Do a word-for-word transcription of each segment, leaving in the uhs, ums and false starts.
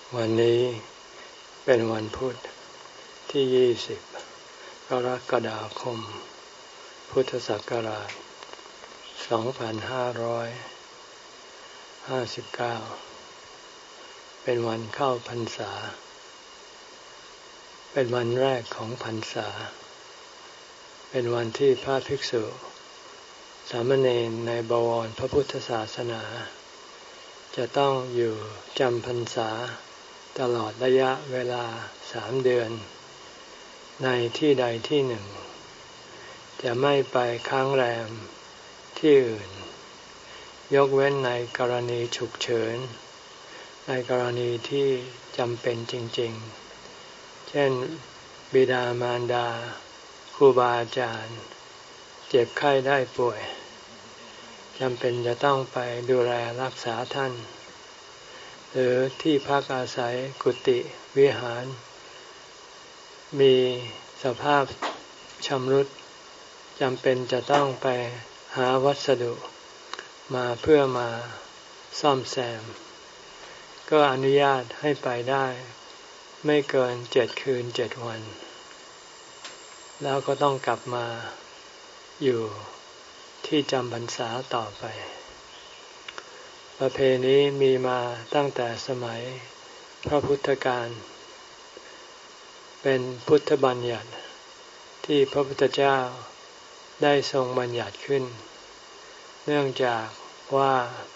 วันนี้เป็นวันพุธที่ยี่สิบกรกฎาคมพุทธศักราชสองพันห้าร้อยห้าสิบเก้าเป็นวันเข้าพรรษาเป็นวันแรกของพรรษาเป็นวันที่พระภิกษุสามเณรในบวรพระพุทธศาสนาจะต้องอยู่จำพรรษาตลอดระยะเวลาสามเดือนในที่ใดที่หนึ่งจะไม่ไปค้างแรมที่อื่นยกเว้นในกรณีฉุกเฉินในกรณีที่จำเป็นจริงๆเช่นบิดามารดาครูบาอาจารย์เจ็บไข้ได้ป่วยจำเป็นจะต้องไปดูแลรักษาท่านหรือที่พักอาศัยกุฏิวิหารมีสภาพชำรุดจำเป็นจะต้องไปหาวัสดุมาเพื่อมาซ่อมแซมก็อนุญาตให้ไปได้ไม่เกินเจ็ดคืนเจ็ดวันแล้วก็ต้องกลับมาอยู่ที่จำพรรษาต่อไปประเพณีมีมาตั้งแต่สมัยพระพุทธกาลเป็นพุทธบัญญัติที่พระพุทธเจ้าได้ทรงบัญญัติขึ้นเนื่องจากว่า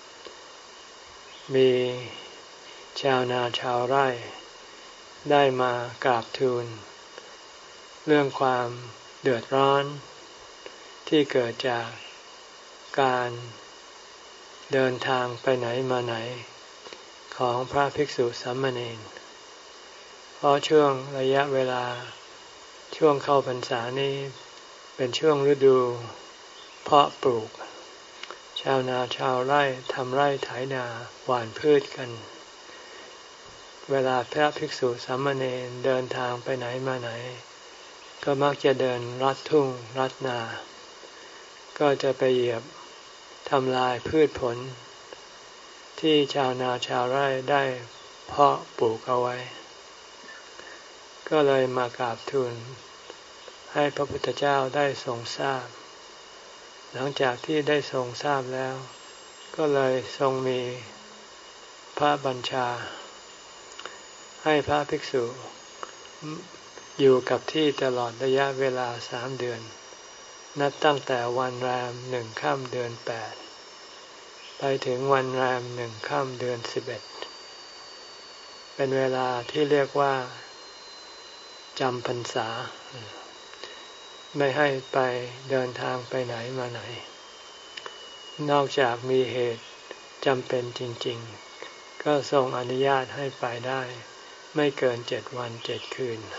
มีชาวนาชาวไร่ได้มากราบทูลเรื่องความเดือดร้อนที่เกิดจากการเดินทางไปไหนมาไหนของพระภิกษุสามเณรเพราะช่วงระยะเวลาช่วงเข้าพรรษานี้เป็นช่วงฤดูเพาะปลูกชาวนาชาวไร่ทำไร่ไถนาหว่านพืชกันเวลาพระภิกษุสามเณรเดินทางไปไหนมาไหนก็มักจะเดินลัดทุ่งลัดนาก็จะไปเหยียบทำลายพืชผลที่ชาวนาชาวไร่ได้เพาะปลูกเอาไว้ก็เลยมากราบทูลให้พระพุทธเจ้าได้ทรงทราบหลังจากที่ได้ทรงทราบแล้วก็เลยทรงมีพระบัญชาให้พระภิกษุอยู่กับที่ตลอดระยะเวลาสามเดือนนับตั้งแต่วันแรมหนึ่งค่ำเดือนแปดไปถึงวันแรมหนึ่งค่ำเดือนสิบเอ็ดเป็นเวลาที่เรียกว่าจำพรรษาไม่ให้ไปเดินทางไปไหนมาไหนนอกจากมีเหตุจำเป็นจริงๆก็ทรงอนุญาตให้ไปได้ไม่เกินเจ็ดวันเจ็ดคืน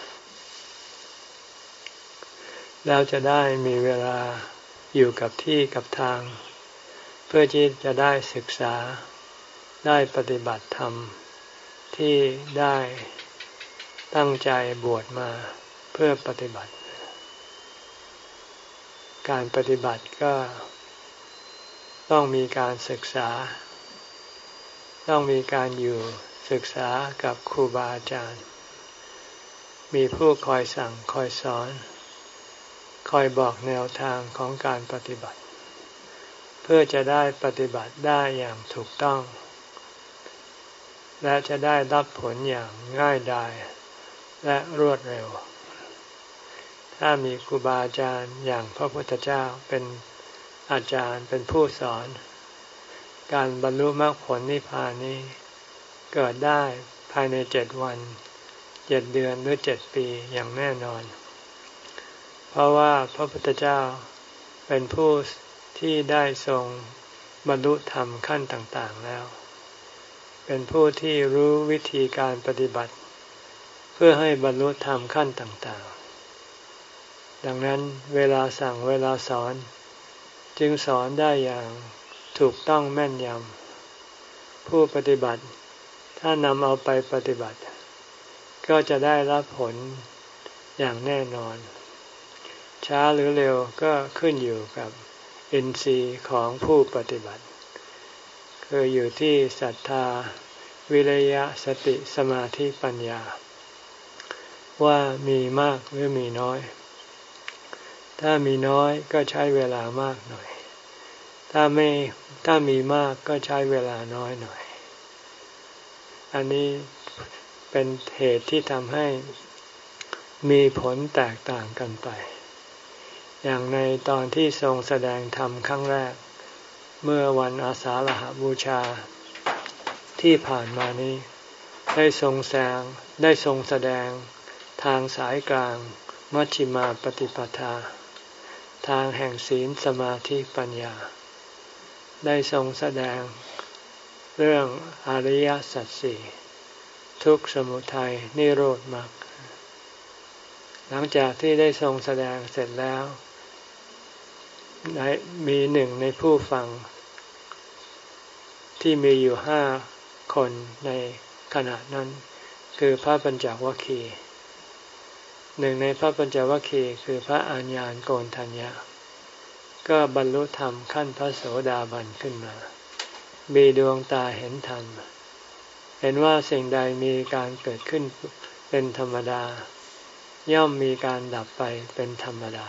แล้วจะได้มีเวลาอยู่กับที่กับทางเพื่อที่จะได้ศึกษาได้ปฏิบัติธรรมที่ได้ตั้งใจบวชมาเพื่อปฏิบัติการปฏิบัติก็ต้องมีการศึกษาต้องมีการอยู่ศึกษากับครูบาอาจารย์มีผู้คอยสั่งคอยสอนคอยบอกแนวทางของการปฏิบัติเพื่อจะได้ปฏิบัติได้อย่างถูกต้องและจะได้รับผลอย่างง่ายดายและรวดเร็วถ้ามีครูบาอาจารย์อย่างพระพุทธเจ้าเป็นอาจารย์เป็นผู้สอนการบรรลุมรรคผลนิพพานนี้เกิดได้ภายในเจ็ดวันเจ็ดเดือนหรือเจ็ดปีอย่างแน่นอนเพราะว่าพระพุทธเจ้าเป็นผู้ที่ได้ทรงบรรลุธรรมขั้นต่างๆแล้วเป็นผู้ที่รู้วิธีการปฏิบัติเพื่อให้บรรลุธรรมขั้นต่างๆดังนั้นเวลาสั่งเวลาสอนจึงสอนได้อย่างถูกต้องแม่นยำผู้ปฏิบัติถ้านำเอาไปปฏิบัติก็จะได้รับผลอย่างแน่นอนช้าหรือเร็วก็ขึ้นอยู่กับอินทรีย์ของผู้ปฏิบัติคืออยู่ที่ศรัทธาวิริยะสติสมาธิปัญญาว่ามีมากหรือมีน้อยถ้ามีน้อยก็ใช้เวลามากหน่อยถ้าไม่ถ้ามีมากก็ใช้เวลาน้อยหน่อยอันนี้เป็นเหตุที่ทำให้มีผลแตกต่างกันไปอย่างในตอนที่ทรงแสดงธรรมครั้งแรกเมื่อวันอาสาฬหบูชาที่ผ่านมานี้ได้ทรงแสดงได้ทรงแสดงทางสายกลางมัชฌิมาปฏิปทาทางแห่งศีลสมาธิปัญญาได้ทรงแสดงเรื่องอริยสัจสี่ทุกข์สมุทัยนิโรธมรรคหลังจากที่ได้ทรงแสดงเสร็จแล้วมีหนึ่งในผู้ฟังที่มีอยู่ห้าคนในขณะนั้นคือพระปัญจวัคคีย์หนึ่งในพระปัญจวัคคีย์คือพระอาญญาณโกณฑัญญะก็บรรลุธรรมขั้นพระโสดาบันขึ้นมามีดวงตาเห็นธรรมเห็นว่าสิ่งใดมีการเกิดขึ้นเป็นธรรมดาย่อมมีการดับไปเป็นธรรมดา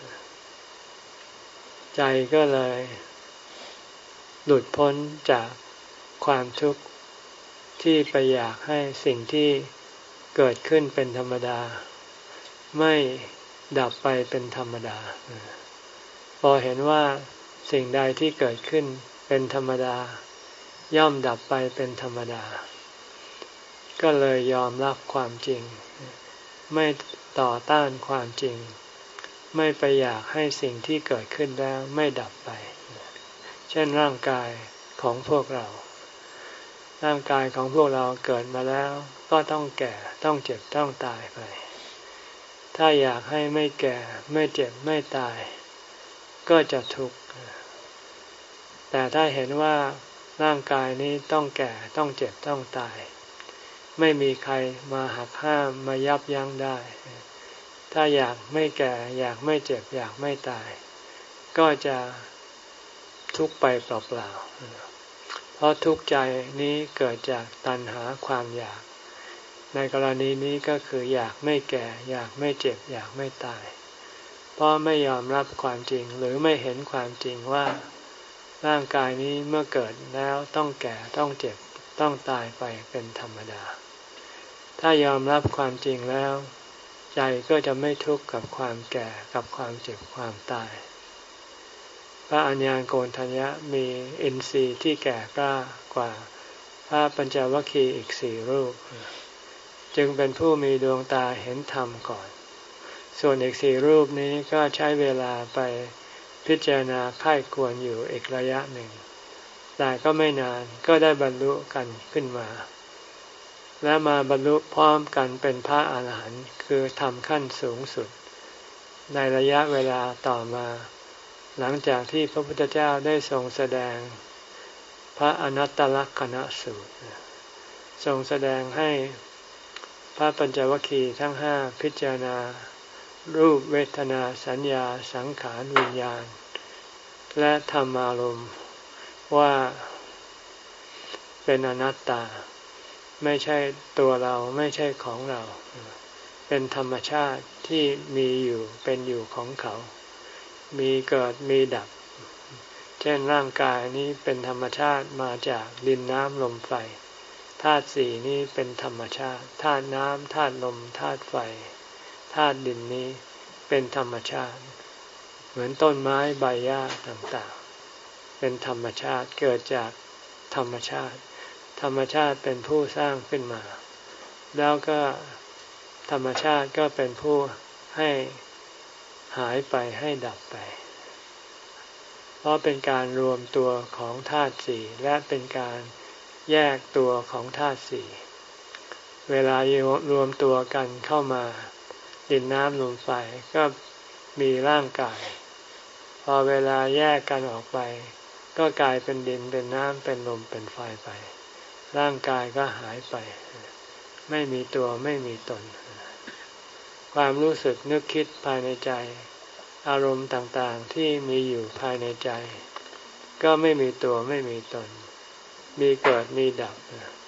ใจก็เลยหลุดพ้นจากความทุกข์ที่ไปอยากให้สิ่งที่เกิดขึ้นเป็นธรรมดาไม่ดับไปเป็นธรรมดาพอเห็นว่าสิ่งใดที่เกิดขึ้นเป็นธรรมดาย่อมดับไปเป็นธรรมดาก็เลยยอมรับความจริงไม่ต่อต้านความจริงไม่ไปอยากให้สิ่งที่เกิดขึ้นแล้วไม่ดับไปเช่นร่างกายของพวกเราร่างกายของพวกเราเกิดมาแล้วก็ต้องแก่ต้องเจ็บต้องตายไปถ้าอยากให้ไม่แก่ไม่เจ็บไม่ตายก็จะทุกข์แต่ถ้าเห็นว่าร่างกายนี้ต้องแก่ต้องเจ็บต้องตายไม่มีใครมาหักห้ามมายับยั้งได้ถ้าอยากไม่แก่อยากไม่เจ็บอยากไม่ตายก็จะทุกข์ไปเปล่าๆเพราะทุกข์ใจนี้เกิดจากตัณหาความอยากในกรณีนี้ก็คืออยากไม่แก่อยากไม่เจ็บอยากไม่ตายเพราะไม่ยอมรับความจริงหรือไม่เห็นความจริงว่าร่างกายนี้เมื่อเกิดแล้วต้องแก่ต้องเจ็บต้องตายไปเป็นธรรมดาถ้ายอมรับความจริงแล้วใจก็จะไม่ทุกข์กับความแก่กับความเจ็บความตายพระอัญญาณโกณฑัญญะมีอินทรีย์ที่แก่กล้ากว่าพระปัญจวัคคีย์อีกสี่รูปจึงเป็นผู้มีดวงตาเห็นธรรมก่อนส่วนอีกสี่รูปนี้ก็ใช้เวลาไปพิจารณาไข้ควรอยู่อีกระยะหนึ่งแต่ก็ไม่นานก็ได้บรรลุกันขึ้นมาและมาบรรลุพร้อมกันเป็นพระอาหารหันต์คือธรรมขั้นสูงสุดในระยะเวลาต่อมาหลังจากที่พระพุทธเจ้าได้ทรงแสดงพระอนัตตลักขณสูตรทรงแสดงให้พระปัญจวัคคีย์ทั้งห้าพิจารณารูปเวทนาสัญญาสังขารวิญญาณและธรรมารมณ์ว่าเป็นอนัตตาไม่ใช่ตัวเราไม่ใช่ของเราเป็นธรรมชาติที่มีอยู่เป็นอยู่ของเขามีเกิดมีดับเช่นร่างกายนี้เป็นธรรมชาติมาจากดินน้ำลมไฟธาตุสี่นี้เป็นธรรมชาติธาตุน้ำธาตุลมธาตุไฟธาตุดินนี้เป็นธรรมชาติเหมือนต้นไม้ใบหญ้าต่างๆเป็นธรรมชาติเกิดจากธรรมชาติธรรมชาติเป็นผู้สร้างขึ้นมาแล้วก็ธรรมชาติก็เป็นผู้ให้หายไปให้ดับไปเพราะเป็นการรวมตัวของธาตุสี่และเป็นการแยกตัวของธาตุสี่เวลารวมตัวกันเข้ามาดินน้ำลมไฟก็มีร่างกายพอเวลาแยกกันออกไปก็กลายเป็นดินเป็นน้ำเป็นลมเป็นไฟไปร่างกายก็หายไปไม่มีตัวไม่มีตนความรู้สึกนึกคิดภายในใจอารมณ์ต่างๆที่มีอยู่ภายในใจก็ไม่มีตัวไม่มีตนมีเกิดมีดับ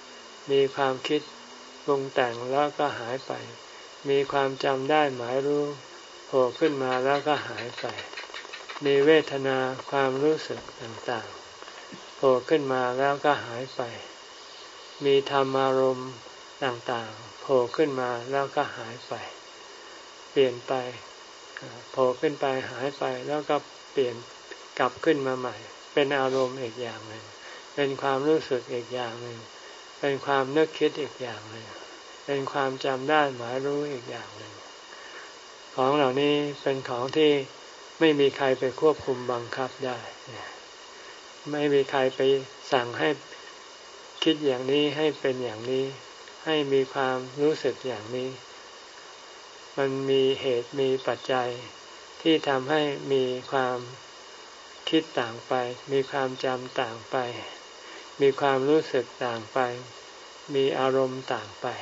มีความคิดปรุงแต่งแล้วก็หายไปมีความจำได้หมายรู้โผล่ขึ้นมาแล้วก็หายไปมีเวทนาความรู้สึกต่างๆโผล่ขึ้นมาแล้วก็หายไปมีธรรมารมณ์ต่างๆโผล่ขึ้นมาแล้วก็หายไปเปลี่ยนไปโผล่ขึ้นไปหายไปแล้วก็เปลี่ยนกลับขึ้นมาใหม่เป็นอารมณ์อีกอย่างหนึ่งเป็นความรู้สึกอีกอย่างหนึ่งเป็นความนึกคิดอีกอย่างหนึ่งเป็นความจำได้หมายรู้อีกอย่างหนึ่งของเหล่านี้เป็นของที่ไม่มีใครไปควบคุมบังคับได้ไม่มีใครไปสั่งให้คิดอย่างนี้ให้เป็นอย่างนี้ให้มีความรู้สึกอย่างนี้มันมีเหตุมีปัจจัยที่ทำให้มีความคิดต่างไปมีความจำต่างไปมีความรู้สึกต่างไปมีอารมณ์ต่างไป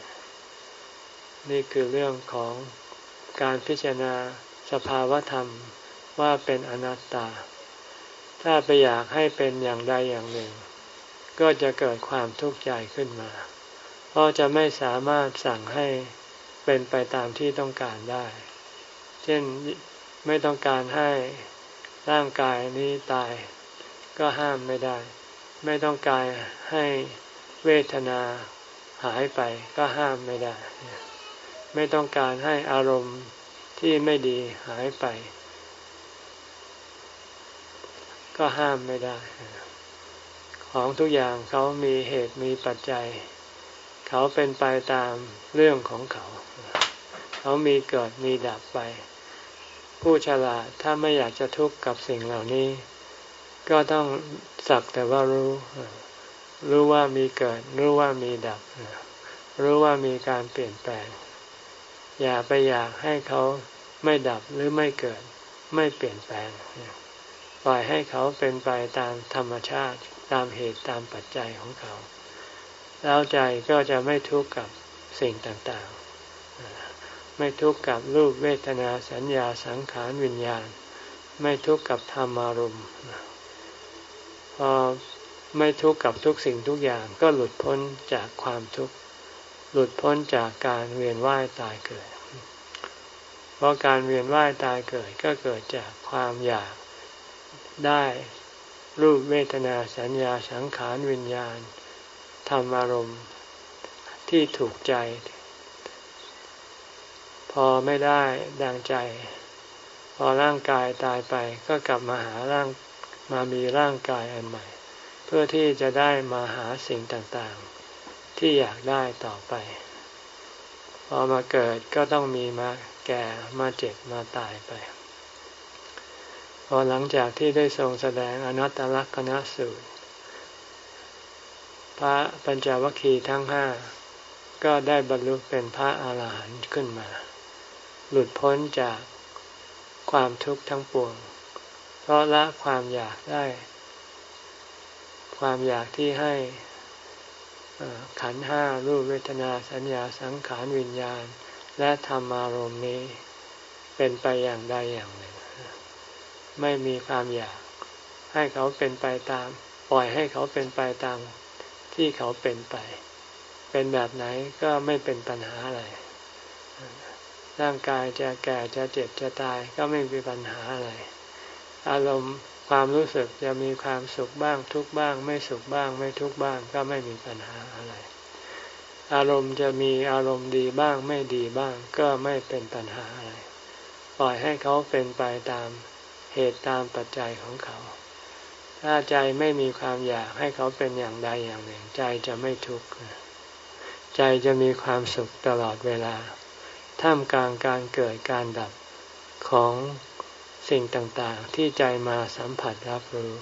นี่คือเรื่องของการพิจารณาสภาวธรรมว่าเป็นอนัตตาถ้าไปอยากให้เป็นอย่างใดอย่างหนึ่งก็จะเกิดความทุกข์ใจขึ้นมาเพราะจะไม่สามารถสั่งให้เป็นไปตามที่ต้องการได้เช่นไม่ต้องการให้ร่างกายนี้ตายก็ห้ามไม่ได้ไม่ต้องการให้เวทนาหายไปก็ห้ามไม่ได้ไม่ต้องการให้อารมณ์ที่ไม่ดีหายไปก็ห้ามไม่ได้ของทุกอย่างเขามีเหตุมีปัจจัยเขาเป็นไปตามเรื่องของเขาเขามีเกิดมีดับไปผู้ฉลาดถ้าไม่อยากจะทุกข์กับสิ่งเหล่านี้ก็ต้องสักแต่ว่ารู้รู้ว่ามีเกิดรู้ว่ามีดับรู้ว่ามีการเปลี่ยนแปลงอย่าไปอยากให้เขาไม่ดับหรือไม่เกิดไม่เปลี่ยนแปลงปล่อยให้เขาเป็นไปตามธรรมชาติตามเหตุตามปัจจัยของเขาแล้วใจก็จะไม่ทุกข์กับสิ่งต่างๆไม่ทุกข์กับรูปเวทนาสัญญาสังขารวิญญาณไม่ทุกข์กับธรรมอารมณ์พอไม่ทุกข์กับทุกสิ่งทุกอย่างก็หลุดพ้นจากความทุกข์หลุดพ้นจากการเวียนว่ายตายเกิดเพราะการเวียนว่ายตายเกิดก็เกิดจากความอยากได้รูปเวทนาสัญญาสังขารวิญญาณธรรมอารมณ์ที่ถูกใจพอไม่ได้ดังใจพอร่างกายตายไปก็กลับมาหาร่างมามีร่างกายอันใหม่เพื่อที่จะได้มาหาสิ่งต่างๆที่อยากได้ต่อไปพอมาเกิดก็ต้องมีมาแก่มาเจ็บมาตายไปพอหลังจากที่ได้ทรงแสดงอนัตตลักษณสูตรพระปัญจวัคคีย์ทั้งห้าก็ได้บรรลุเป็นพระอาหารหันต์ขึ้นมาหลุดพ้นจากความทุกข์ทั้งปวงเพราะละความอยากได้ความอยากที่ให้ขันธ์ห้ารูปเวทนาสัญญาสังขารวิญญาณและธรรมารมณ์นี้เป็นไปอย่างใดอย่างหนึ่งไม่มีความอยากให้เขาเป็นไปตามปล่อยให้เขาเป็นไปตามที่เขาเป็นไปเป็นแบบไหนก็ไม่เป็นปัญหาอะไรร่างกายจะแก่จะเจ็บจะตายก็ไม่มีปัญหาอะไรอารมณ์ความรู้สึกจะมีความสุขบ้างทุกข์บ้างไม่สุขบ้างไม่ทุกข์บ้างก็ไม่มีปัญหาอะไรอารมณ์จะมีอารมณ์ดีบ้างไม่ดีบ้างก็ไม่เป็นปัญหาอะไรปล่อยให้เขาเป็นไปตามเหตุตามปัจจัยของเขาถ้าใจไม่มีความอยากให้เขาเป็นอย่างใดอย่างหนึ่งใจจะไม่ทุกข์ใจจะมีความสุขตลอดเวลาท่ามกลางการเกิดการดับของสิ่งต่างๆที่ใจมาสัมผัสรับรู้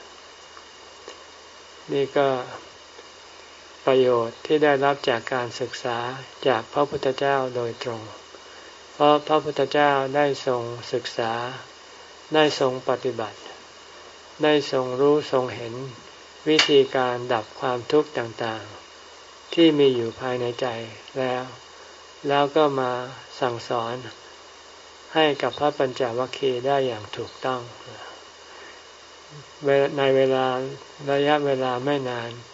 นี่ก็ประโยชน์ที่ได้รับจากการศึกษาจากพระพุทธเจ้าโดยตรงเพราะพระพุทธเจ้าได้ทรงศึกษาได้ทรงปฏิบัติได้ทรงรู้ทรงเห็นวิธีการดับความทุกข์ต่างๆที่มีอยู่ภายในใจแล้วแล้วก็มาสั่งสอนให้กับพระปัญจวัคคีย์ได้อย่างถูกต้องในเวลาระยะเวลาไม่นาน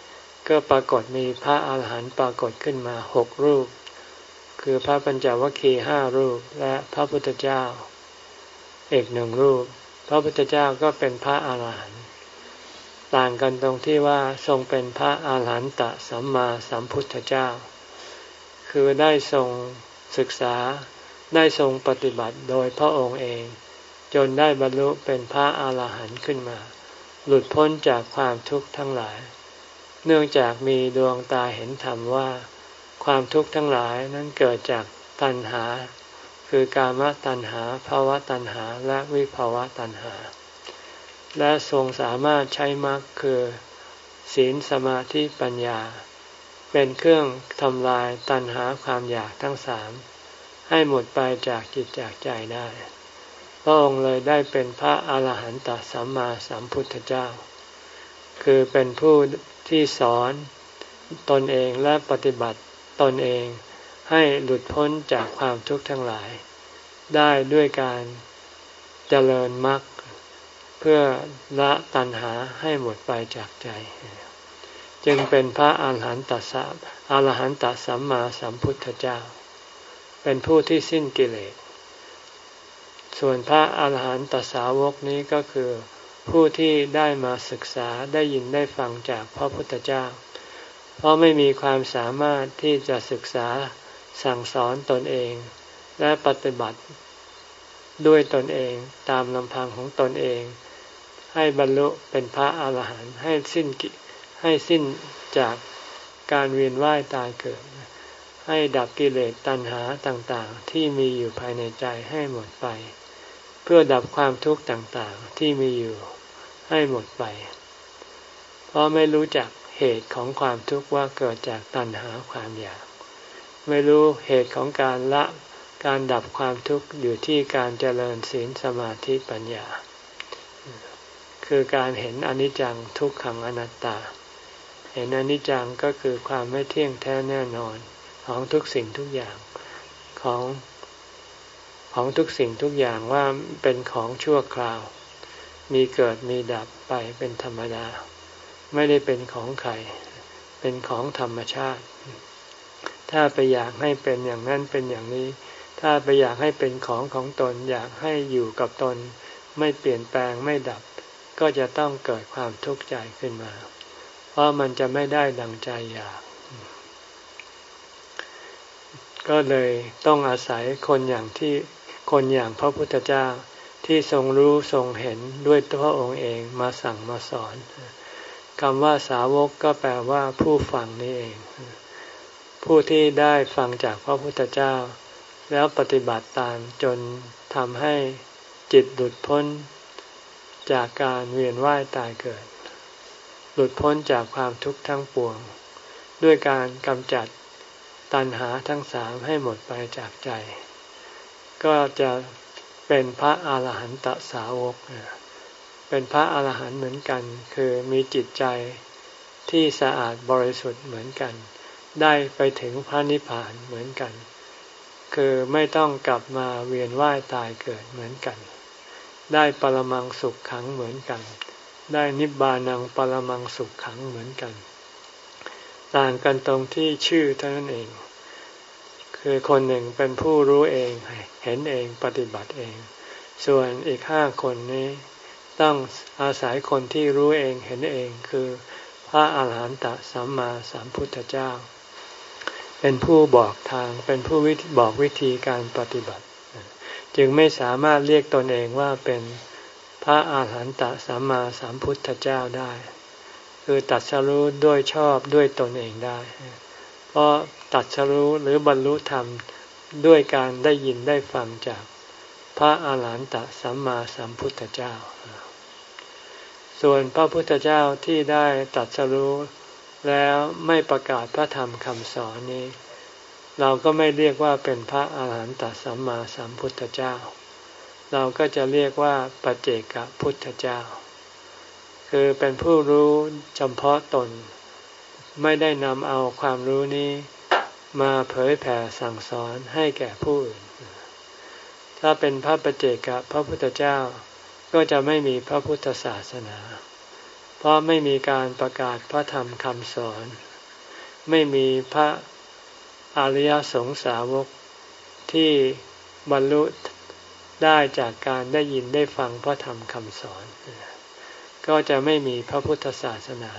ก็ปรากฏมีพระอาหารหันต์ปรากฏขึ้นมาหกรูปคือพระปัญจวัคคีย์ห้ารูปและพระพุทธเจ้าอีกหนึ่งรูปพระพุทธเจ้าก็เป็นพระอาหารหันต์ต่างกันตรงที่ว่าทรงเป็นพระอาหารหันตสัมมาสัมพุทธเจ้าคือได้ทรงศึกษาได้ทรงปฏิบัติโดยพระองค์เองจนได้บรรลุเป็นพระอาหารหันต์ขึ้นมาหลุดพ้นจากความทุกข์ทั้งหลายเนื่องจากมีดวงตาเห็นธรรมว่าความทุกข์ทั้งหลายนั้นเกิดจากตัณหาคือกามตัณหาภวตัณหาและวิภวตัณหาและทรงสามารถใช้มรรคคือศีลสมาธิปัญญาเป็นเครื่องทำลายตัณหาความอยากทั้งสามให้หมดไปจากจิตจากใจได้พระองค์เลยได้เป็นพระอาหารหันตสัมมาสัมพุทธเจ้าคือเป็นผู้ที่สอนตนเองและปฏิบัติตนเองให้หลุดพ้นจากความทุกข์ทั้งหลายได้ด้วยการเจริญมรรคเพื่อละตัณหาให้หมดไปจากใจจึงเป็นพระอาหารหันตสัมอาหารหันตสัมมาสัมพุทธเจ้าเป็นผู้ที่สิ้นกิเลสส่วนพระอาหารหันตสาวกนี้ก็คือผู้ที่ได้มาศึกษาได้ยินได้ฟังจากพระพุทธเจ้าเพราะไม่มีความสามารถที่จะศึกษาสั่งสอนตนเองและปฏิบัติด้วยตนเองตามลำพังของตนเองให้บรรลุเป็นพระอาหารหันต์ให้สิ้นกิให้สิ้นจากการเวียนว่ายตายเกิดให้ดับกิเลสตัณหาต่างๆที่มีอยู่ภายในใจให้หมดไปเพื่อดับความทุกข์ต่างๆที่มีอยู่ให้หมดไปเพราะไม่รู้จักเหตุของความทุกข์ว่าเกิดจากตัณหาความอยากไม่รู้เหตุของการละการดับความทุกข์อยู่ที่การเจริญศีลสมาธิปัญญาคือการเห็นอนิจจังทุกขังอนัตตาเห็นอนิจจังก็คือความไม่เที่ยงแท้แน่นอนของทุกสิ่งทุกอย่างของของทุกสิ่งทุกอย่างว่าเป็นของชั่วคราวมีเกิดมีดับไปเป็นธรรมดาไม่ได้เป็นของใครเป็นของธรรมชาติถ้าไปอยากให้เป็นอย่างนั้นเป็นอย่างนี้ถ้าไปอยากให้เป็นของของตนอยากให้อยู่กับตนไม่เปลี่ยนแปลงไม่ดับก็จะต้องเกิดความทุกข์ใจขึ้นมาเพราะมันจะไม่ได้ดังใจอยากก็เลยต้องอาศัยคนอย่างที่คนอย่างพระพุทธเจ้าที่ทรงรู้ทรงเห็นด้วยพระองค์เองมาสั่งมาสอนคำว่าสาวกก็แปลว่าผู้ฟังนี่เองผู้ที่ได้ฟังจากพระพุทธเจ้าแล้วปฏิบัติตามจนทำให้จิตหลุดพ้นจากการเวียนว่ายตายเกิดหลุดพ้นจากความทุกข์ทั้งปวงด้วยการกำจัดตัณหาทั้งสามให้หมดไปจากใจก็จะเป็นพระอาหารหันตสาวกเป็นพระอาหารหันต์เหมือนกันคือมีจิตใจที่สะอาดบริสุทธิ์เหมือนกันได้ไปถึงพระนิพพานเหมือนกันคือไม่ต้องกลับมาเวียนว่ายตายเกิดเหมือนกันได้ปรมังสุขขังเหมือนกันได้นิบานังปรมังสุขขังเหมือนกันต่างกันตรงที่ชื่อเท่านั้นเองคือคนหนึ่งเป็นผู้รู้เองเห็นเองปฏิบัติเองส่วนอีกห้าคนนี้ต้องอาศัยคนที่รู้เองเห็นเองคือพระอาหารหันตสัมมาสัมพุทธเจ้าเป็นผู้บอกทางเป็นผู้บอกวิธีการปฏิบัติจึงไม่สามารถเรียกตนเองว่าเป็นพระอาหารหันตสัมมาสัมพุทธเจ้าได้คือตรัสรู้ด้วยชอบด้วยตนเองได้เพราะตรัสรู้หรือบรรลุธรรมด้วยการได้ยินได้ฟังจากพระอาหารหันตสัมมาสัมพุทธเจ้าส่วนพระพุทธเจ้าที่ได้ตรัสรู้แล้วไม่ประกาศพระธรรมคำสอนนี้เราก็ไม่เรียกว่าเป็นพระอาหารหันตสัมมาสัมพุทธเจ้าเราก็จะเรียกว่าปัจเจกพุทธเจ้าคือเป็นผู้รู้เฉพาะตนไม่ได้นำเอาความรู้นี้มาเผยแผ่สั่งสอนให้แก่ผู้อื่นถ้าเป็นพระปัจเจกพระพุทธเจ้าก็จะไม่มีพระพุทธศาสนาเพราะไม่มีการประกาศพระธรรมคำสอนไม่มีพระอริยสงสาวกที่บรรลุได้จากการได้ยินได้ฟังพระธรรมคำสอนก็จะไม่มีพระพุทธศาสนา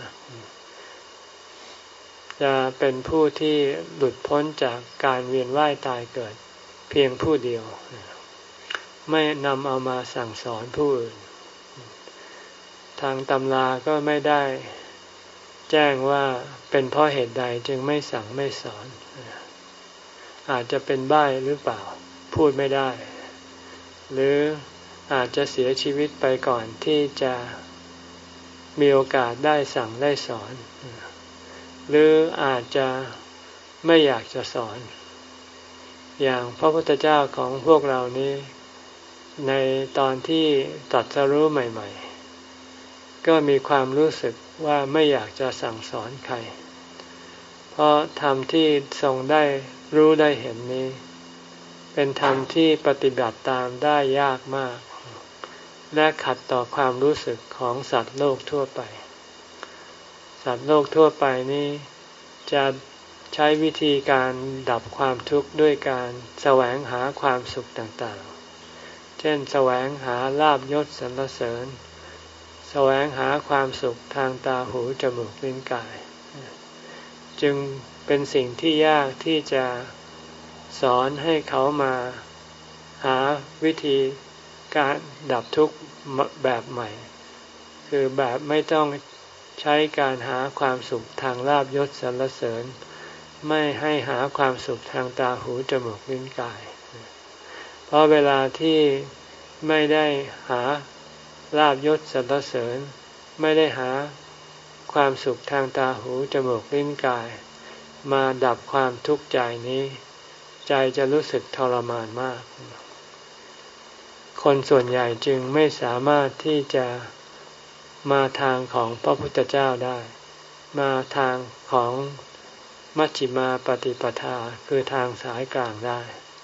จะเป็นผู้ที่หลุดพ้นจากการเวียนว่ายตายเกิดเพียงผู้เดียวไม่นำเอามาสั่งสอนผู้อื่นทางตำราก็ไม่ได้แจ้งว่าเป็นเพราะเหตุใดจึงไม่สั่งไม่สอนอาจจะเป็นใบ้หรือเปล่าพูดไม่ได้หรืออาจจะเสียชีวิตไปก่อนที่จะมีโอกาสได้สั่งได้สอนหรืออาจจะไม่อยากจะสอนอย่างพระพุทธเจ้าของพวกเรานี้ในตอนที่ตรัสรู้ใหม่ๆก็มีความรู้สึกว่าไม่อยากจะสั่งสอนใครเพราะธรรมที่ทรงได้รู้ได้เห็นนี้เป็นธรรมที่ปฏิบัติตามได้ยากมากและขัดต่อความรู้สึกของสัตว์โลกทั่วไปสัตว์โลกทั่วไปนี้จะใช้วิธีการดับความทุกข์ด้วยการแสวงหาความสุขต่างๆเช่นแสวงหาลาภยศสรรเสริญแสวงหาความสุขทางตาหูจมูกลิ้นกายจึงเป็นสิ่งที่ยากที่จะสอนให้เขามาหาวิธีการดับทุกข์แบบใหม่คือแบบไม่ต้องใช้การหาความสุขทางลาภยศสรรเสริญไม่ให้หาความสุขทางตาหูจมูกลิ้นกายเพราะเวลาที่ไม่ได้หาลาภยศสรรเสริญไม่ได้หาความสุขทางตาหูจมูกลิ้นกายมาดับความทุกข์ใจนี้ใจจะรู้สึกทรมานมากคนส่วนใหญ่จึงไม่สามารถที่จะมาทางของพระพุทธเจ้าได้มาทางของมัชฌิมาปฏิปทาคือทางสายกลางได้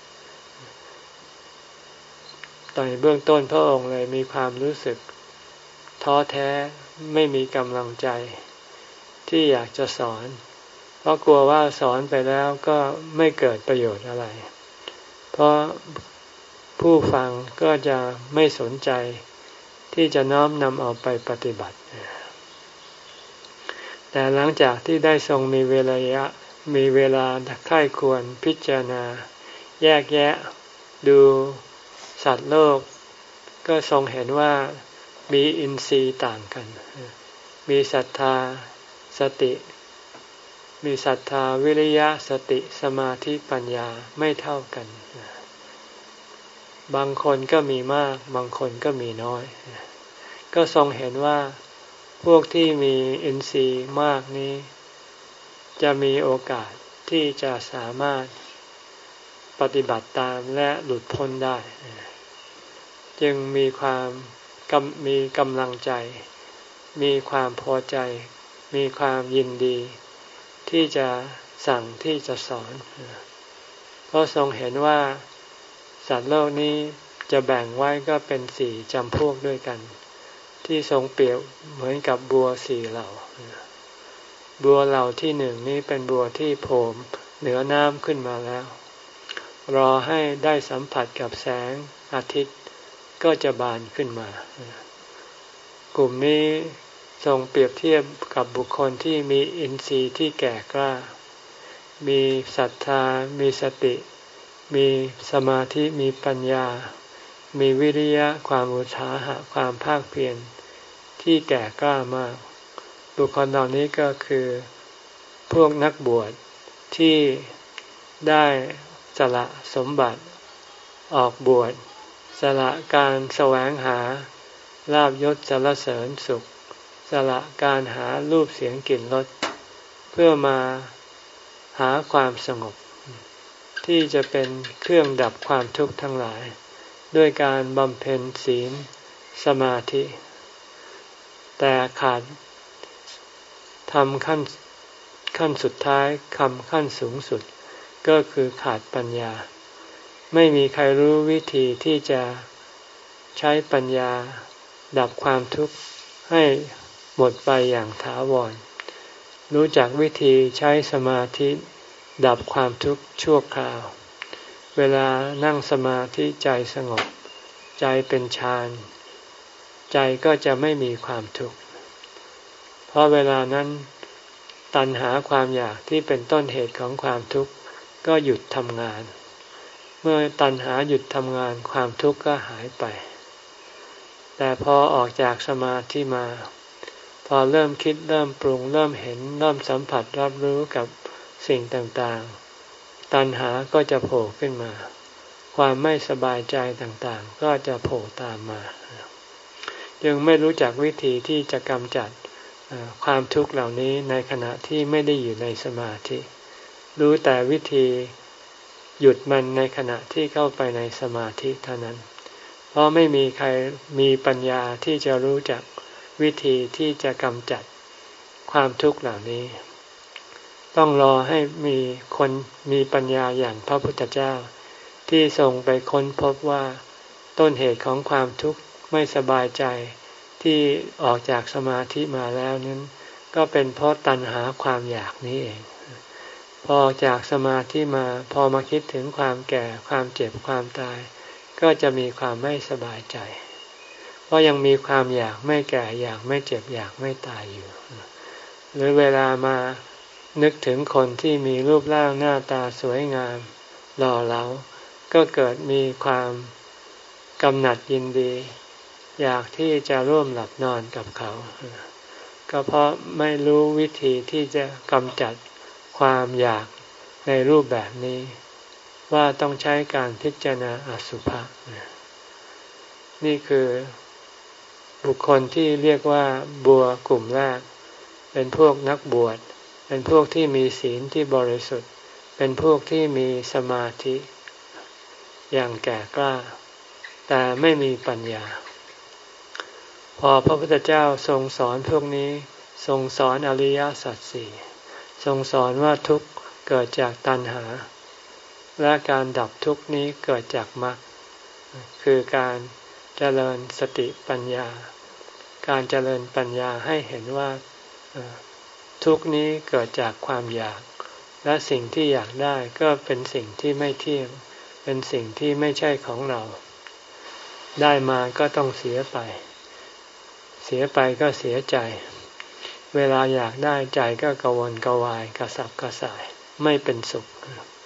ตอนเบื้องต้นพระองค์เลยมีความรู้สึกท้อแท้ไม่มีกำลังใจที่อยากจะสอนเพราะกลัวว่าสอนไปแล้วก็ไม่เกิดประโยชน์อะไรเพราะผู้ฟังก็จะไม่สนใจที่จะน้อมนำเอาไปปฏิบัติแต่หลังจากที่ได้ทรงมีเวลามีเวลาใคร่ครวญพิจารณาแยกแยะดูสัตว์โลกก็ทรงเห็นว่ามีอินทรีย์ต่างกันมีศรัทธาสติมีศรัทธาวิริยะสติสมาธิปัญญาไม่เท่ากันบางคนก็มีมากบางคนก็มีน้อยก็ทรงเห็นว่าพวกที่มีอินทรีย์มากนี้จะมีโอกาสที่จะสามารถปฏิบัติตามและหลุดพ้นได้จึงมีความมีกำลังใจมีความพอใจมีความยินดีที่จะสั่งที่จะสอนเพราะทรงเห็นว่าสัตว์โลกนี้จะแบ่งไว้ก็เป็นสี่จำพวกด้วยกันที่ทรงเปรียบเหมือนกับบัวสี่เหล่าบัวเหล่าที่หนึ่งนี้เป็นบัวที่โผล่เหนือน้ำขึ้นมาแล้วรอให้ได้สัมผัสกับแสงอาทิตย์ก็จะบานขึ้นมากลุ่มนี้ทรงเปรียบเทียบกับบุคคลที่มีอินทรีย์ที่แก่กล้ามีศรัทธามีสติมีสมาธิมีปัญญามีวิริยะความอุตสาหะความภาคเพียรที่แก่กล้ามากบุคคลเหล่านี้ก็คือพวกนักบวชที่ได้สละสมบัติออกบวชสละการแสวงหาลาภยศสรรเสริญสุขสละการหารูปเสียงกลิ่นรสเพื่อมาหาความสงบที่จะเป็นเครื่องดับความทุกข์ทั้งหลายด้วยการบำเพ็ญศีลสมาธิแต่ขาดทำขั้นขั้นสุดท้ายคำขั้นสูงสุดก็คือขาดปัญญาไม่มีใครรู้วิธีที่จะใช้ปัญญาดับความทุกข์ให้หมดไปอย่างถาวรรู้จักวิธีใช้สมาธิดับความทุกข์ชั่วคราวเวลานั่งสมาธิใจสงบใจเป็นฌานใจก็จะไม่มีความทุกข์เพราะเวลานั้นตัณหาความอยากที่เป็นต้นเหตุของความทุกข์ก็หยุดทำงานเมื่อตัณหาหยุดทำงานความทุกข์ก็หายไปแต่พอออกจากสมาธิมาพอเริ่มคิดเริ่มปรุงเริ่มเห็นเริ่มสัมผัสรับรู้กับสิ่งต่างๆตัณหาก็จะโผล่ขึ้นมาความไม่สบายใจต่างๆก็จะโผล่ตามมาจึงไม่รู้จักวิธีที่จะกำจัดความทุกข์เหล่านี้ในขณะที่ไม่ได้อยู่ในสมาธิรู้แต่วิธีหยุดมันในขณะที่เข้าไปในสมาธิเท่านั้นเพราะไม่มีใครมีปัญญาที่จะรู้จักวิธีที่จะกำจัดความทุกข์เหล่านี้ต้องรอให้มีคนมีปัญญาอย่างพระพุทธเจ้าที่ทรงไปค้นพบว่าต้นเหตุของความทุกข์ไม่สบายใจที่ออกจากสมาธิมาแล้วนั้นก็เป็นเพราะตัณหาความอยากนี้เองพอออกจากสมาธิมาพอมาคิดถึงความแก่ความเจ็บความตายก็จะมีความไม่สบายใจเพราะยังมีความอยากไม่แก่อยากไม่เจ็บอยากไม่ตายอยู่หรือเวลามานึกถึงคนที่มีรูปร่างหน้าตาสวยงามหล่อเหลาก็เกิดมีความกำหนัดยินดีอยากที่จะร่วมหลับนอนกับเขาก็เพราะไม่รู้วิธีที่จะกำจัดความอยากในรูปแบบนี้ว่าต้องใช้การพิจารณาอสุภะนี่คือบุคคลที่เรียกว่าบัวกลุ่มแรกเป็นพวกนักบวชเป็นพวกที่มีศีลที่บริสุทธิ์เป็นพวกที่มีสมาธิอย่างแก่กล้าแต่ไม่มีปัญญาพอพระพุทธเจ้าทรงสอนพวกนี้ทรงสอนอริยสัจสี่ทรงสอนว่าทุกข์เกิดจากตัณหาและการดับทุกข์นี้เกิดจากมรรคคือการเจริญสติปัญญาการเจริญปัญญาให้เห็นว่าทุกข์นี้เกิดจากความอยากและสิ่งที่อยากได้ก็เป็นสิ่งที่ไม่เที่ยงเป็นสิ่งที่ไม่ใช่ของเราได้มาก็ต้องเสียไปเสียไปก็เสียใจเวลาอยากได้ใจก็กระวนกระวายกระสับกระส่ายไม่เป็นสุข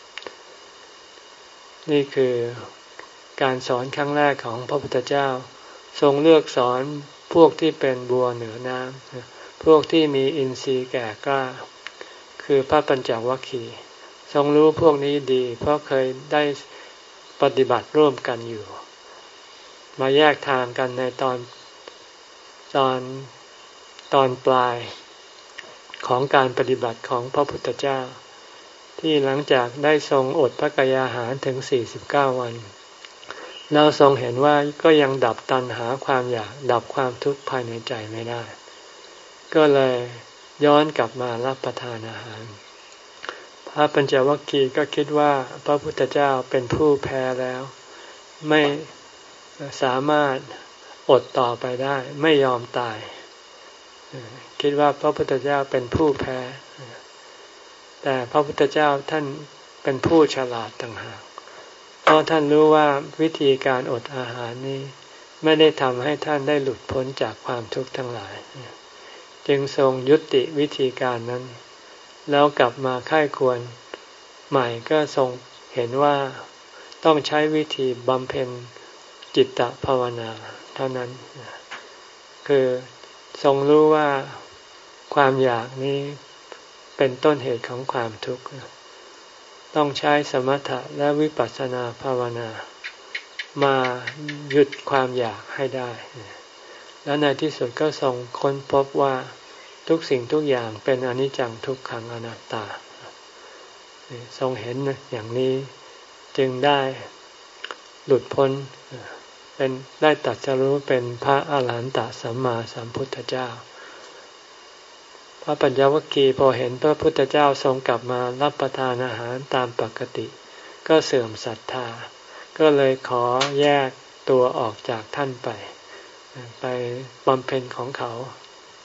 นี่คือการสอนครั้งแรกของพระพุทธเจ้าทรงเลือกสอนพวกที่เป็นบัวเหนือน้ำพวกที่มีอินทรีย์แก่กล้าคือพระปัญจวัคคีย์ทรงรู้พวกนี้ดีเพราะเคยได้ปฏิบัติร่วมกันอยู่มาแยกทางกันในตอนตอนตอนปลายของการปฏิบัติของพระพุทธเจ้าที่หลังจากได้ทรงอดพระกายอาหารถึงสี่สิบเก้าวันแล้วทรงเห็นว่าก็ยังดับตัณหาความอยากดับความทุกข์ภายในใจไม่ได้ก็เลยย้อนกลับมารับประทานอาหารพระปัญจวัคคีย์ก็คิดว่าพระพุทธเจ้าเป็นผู้แพ้แล้วไม่สามารถอดต่อไปได้ไม่ยอมตายคิดว่าพระพุทธเจ้าเป็นผู้แพ้แต่พระพุทธเจ้าท่านเป็นผู้ฉลาดต่างหากเพราะท่านรู้ว่าวิธีการอดอาหารนี้ไม่ได้ทำให้ท่านได้หลุดพ้นจากความทุกข์ทั้งหลายจึงทรงยุติวิธีการนั้นแล้วกลับมาค่ายควรใหม่ก็ทรงเห็นว่าต้องใช้วิธีบำเพ็ญจิตตภาวนาเท่านั้นคือทรงรู้ว่าความอยากนี้เป็นต้นเหตุของความทุกข์ต้องใช้สมถะและวิปัสสนาภาวนามาหยุดความอยากให้ได้และในที่สุดก็ทรงค้นพบว่าทุกสิ่งทุกอย่างเป็นอนิจจังทุกขังอนัตตาทรงเห็นอย่างนี้จึงได้หลุดพ้นเป็นได้ตรัสรู้เป็นพระอรหันตสัมมาสัมพุทธเจ้าพระปัญจวัคคีย์พอเห็นพระพุทธเจ้าทรงกลับมารับประทานอาหารตามปกติก็เสื่อมศรัทธาก็เลยขอแยกตัวออกจากท่านไปไปบำเพ็ญของเขา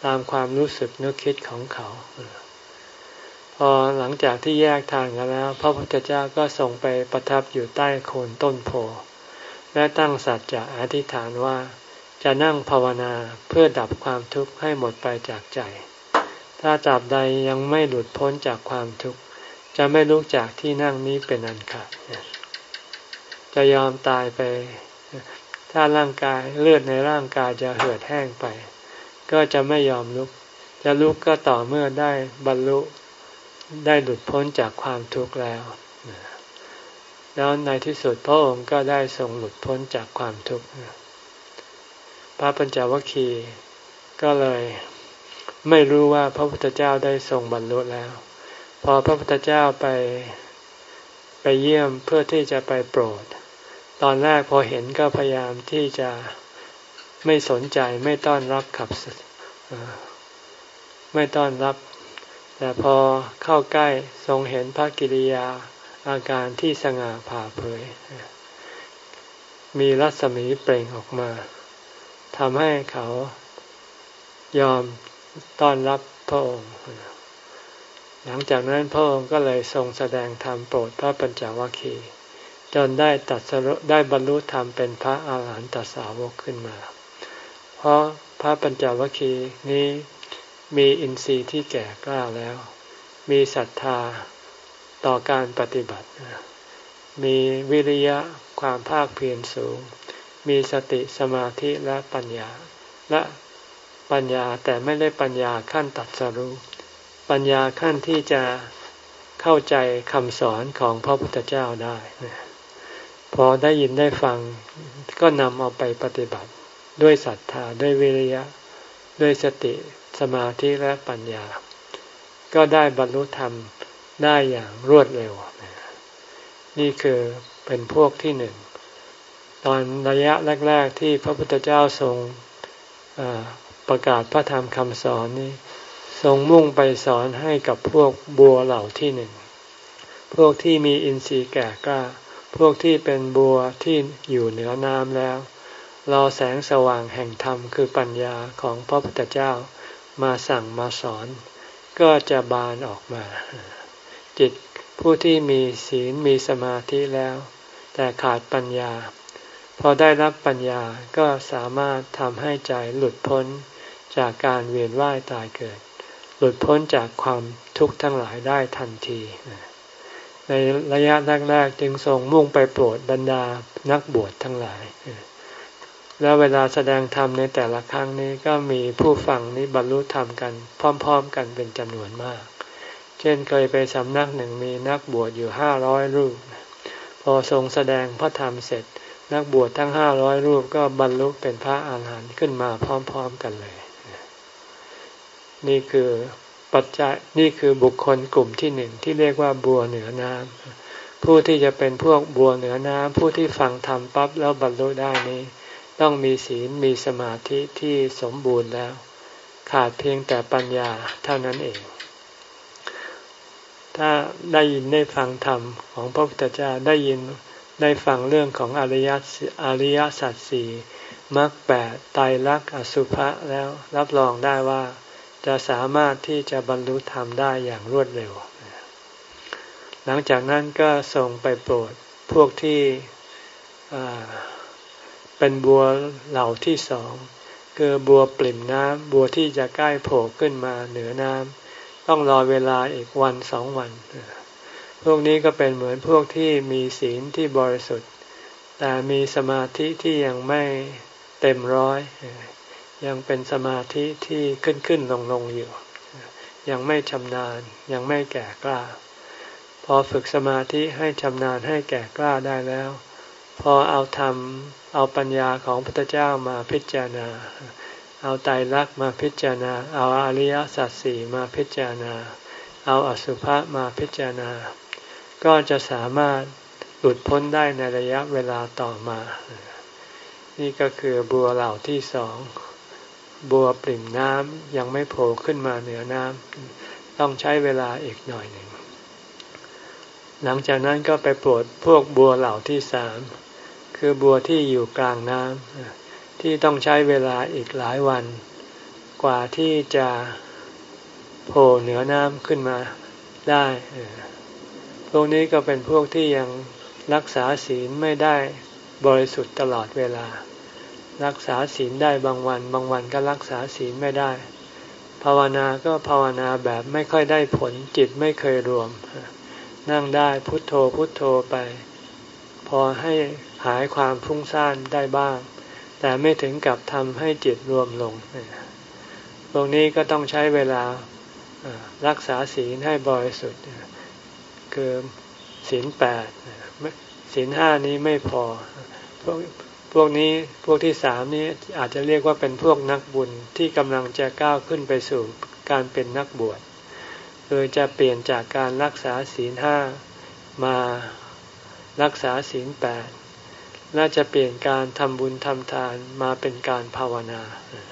ตามความรู้สึกนึกคิดของเขาพอหลังจากที่แยกทางกันแล้วพระพุทธเจ้าก็ทรงไปประทับอยู่ใต้โคนต้นโพและตั้งสัจจะอธิษฐานว่าจะนั่งภาวนาเพื่อดับความทุกข์ให้หมดไปจากใจถ้าตราบใดยังไม่หลุดพ้นจากความทุกข์จะไม่ลุกจากที่นั่งนี้เป็นอันขาดจะยอมตายไปถ้าร่างกายเลือดในร่างกายจะเหือดแห้งไปก็จะไม่ยอมลุกจะลุกก็ต่อเมื่อได้บรรลุได้หลุดพ้นจากความทุกข์แล้วแล้วในที่สุดพระองค์ก็ได้ทรงหลุดพ้นจากความทุกข์พระปัญจวัคคีย์ก็เลยไม่รู้ว่าพระพุทธเจ้าได้ทรงบรรลุแล้วพอพระพุทธเจ้าไปไปเยี่ยมเพื่อที่จะไปโปรดตอนแรกพอเห็นก็พยายามที่จะไม่สนใจไม่ต้อนรับขับไม่ต้อนรับแต่พอเข้าใกล้ทรงเห็นพระกิริยาอาการที่สง่าผ่าเผยมีรัศมีเปล่งออกมาทำให้เขายอมต้อนรับพระองค์หลังจากนั้นพระองค์ก็เลยทรงแสดงธรรมโปรดพระปัญจวัคคีย์จนได้ตรัสรู้ได้บรรลุธรรมเป็นพระอาหารหันตสาวกขึ้นมาเพราะพระปัญจวัคคีย์นี้มีอินทรีย์ที่แก่กล้าแล้วมีศรัทธาต่อการปฏิบัติมีวิริยะความภาคเพียรสูงมีสติสมาธิและปัญญาและปัญญาแต่ไม่ได้ปัญญาขั้นตรัสรู้ปัญญาขั้นที่จะเข้าใจคำสอนของพระพุทธเจ้าได้พอได้ยินได้ฟังก็นำเอาไปปฏิบัติด้วยศรัทธาด้วยวิริยะด้วยสติสมาธิและปัญญาก็ได้บรรลุธรรมได้อย่างรวดเร็วนี่คือเป็นพวกที่หนึ่งตอนระยะแรกๆที่พระพุทธเจ้าทรงประกาศพระธรรมคำสอนนี้ทรงมุ่งไปสอนให้กับพวกบัวเหล่าที่หนึ่งพวกที่มีอินทรีย์แก่กล้าพวกที่เป็นบัวที่อยู่เหนือน้ำแล้วรอแสงสว่างแห่งธรรมคือปัญญาของพระพุทธเจ้ามาสั่งมาสอนก็จะบานออกมาจิตผู้ที่มีศีลมีสมาธิแล้วแต่ขาดปัญญาพอได้รับปัญญาก็สามารถทำให้ใจหลุดพ้นจากการเวียนว่ายตายเกิดหลุดพ้นจากความทุกข์ทั้งหลายได้ทันทีในระยะแรกๆจึงทรงมุ่งไปโปรดบรรดานักบวชทั้งหลายแล้วเวลาแสดงธรรมในแต่ละครั้งนี้ก็มีผู้ฟังนี้บรรลุธรรมกันพร้อมๆกันเป็นจำนวนมากเช่นเคยไปสำนักหนึ่งมีนักบวชอยู่ห้าร้อยรูปพอทรงแสดงพระธรรมเสร็จนักบวชทั้งห้าร้อยรูปก็บรรลุเป็นพระอาหารหันต์ขึ้นมาพร้อมๆกันเลยนี่คือปัจจัยนี่คือบุคคลกลุ่มที่หนึ่งที่เรียกว่าบัวเหนือน้ำผู้ที่จะเป็นพวกบัวเหนือน้ำผู้ที่ฟังธรรมปั๊บแล้วบรรลุได้นี้ต้องมีศีลมีสมาธิที่สมบูรณ์แล้วขาดเพียงแต่ปัญญาเท่านั้นเองถ้าได้ยินได้ฟังธรรมของพระพุทธเจ้าได้ยินได้ฟังเรื่องของอริยอริยสัจสี่มรรคแปดไตรลักษณ์อสุภะแล้วรับรองได้ว่าจะสามารถที่จะบรรลุธรรมได้อย่างรวดเร็วหลังจากนั้นก็ส่งไปโปรดพวกที่เป็นบัวเหล่าที่สองคือบัวปริ่มน้ำบัวที่จะใกล้โผล่ขึ้นมาเหนือน้ำต้องรอเวลาอีกวันสองวันพวกนี้ก็เป็นเหมือนพวกที่มีศีลที่บริสุทธิ์แต่มีสมาธิที่ยังไม่เต็มร้อยยังเป็นสมาธิที่ขึ้นขึ้นลงลงอยู่ยังไม่ชำนาญยังไม่แก่กล้าพอฝึกสมาธิให้ชำนาญให้แก่กล้าได้แล้วพอเอาธรรมเอาปัญญาของพระพุทธเจ้ามาพิจารณาเอาไตรลักษณ์มาพิจารณาเอาอริยสัจสี่มาพิจารณาเอาอสุภะมาพิจารณาก็จะสามารถหลุดพ้นได้ในระยะเวลาต่อมานี่ก็คือบัวเหล่าที่สองบัวปริ่มน้ำยังไม่โผล่ขึ้นมาเหนือน้ำต้องใช้เวลาอีกหน่อยหนึ่งหลังจากนั้นก็ไปโปรดพวกบัวเหล่าที่สามคือบัวที่อยู่กลางน้ำที่ต้องใช้เวลาอีกหลายวันกว่าที่จะโผล่เหนือน้ำขึ้นมาได้พวกนี้ก็เป็นพวกที่ยังรักษาศีลไม่ได้บริสุทธิ์ตลอดเวลารักษาศีลได้บางวันบางวันก็รักษาศีลไม่ได้ภาวนาก็ภาวนาแบบไม่ค่อยได้ผลจิตไม่เคยรวมนั่งได้พุทโธพุทโธไปพอให้หายความฟุ้งซ่านได้บ้างแต่ไม่ถึงกับทำให้จิตรวมลงพวกนี้ก็ต้องใช้เวลารักษาศีลให้บริสุทธิ์คือศีลแปดศีลห้านี้ไม่พอพวกพวกนี้พวกที่สามนี้อาจจะเรียกว่าเป็นพวกนักบุญที่กำลังจะก้าวขึ้นไปสู่การเป็นนักบวชโดยจะเปลี่ยนจากการรักษาศีลห้ามารักษาศีลแปดและจะเปลี่ยนการทำบุญทำทานมาเป็นการภาวนา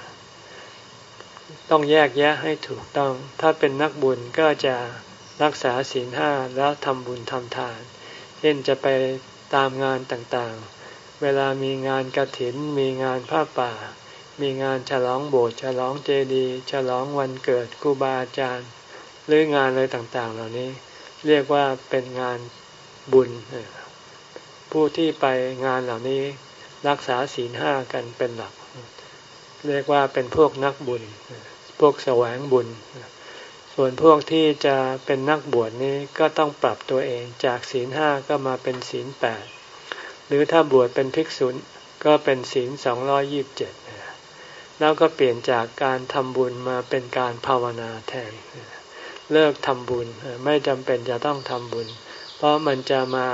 ต้องแยกแยะให้ถูกต้องถ้าเป็นนักบุญก็จะรักษาศีลห้าแล้วทำบุญทำทานเช่นจะไปตามงานต่างๆเวลามีงานกฐินมีงานผ้าป่ามีงานฉลองโบสถ์ฉลองเจดีย์ฉลองวันเกิดครูบาอาจารย์หรืองานอะไรต่างๆเหล่านี้เรียกว่าเป็นงานบุญผู้ที่ไปงานเหล่านี้รักษาศีลห้ากันเป็นหลักเรียกว่าเป็นพวกนักบุญพวกแสวงบุญส่วนพวกที่จะเป็นนักบวชนี้ก็ต้องปรับตัวเองจากศีลห้าก็มาเป็นศีลแปดหรือถ้าบวชเป็นภิกษุก็เป็นศีลสองร้อยยี่สิบเจ็ดแล้วก็เปลี่ยนจากการทำบุญมาเป็นการภาวนาแทนเลิกทำบุญไม่จำเป็นจะต้องทำบุญเพราะมันจะมา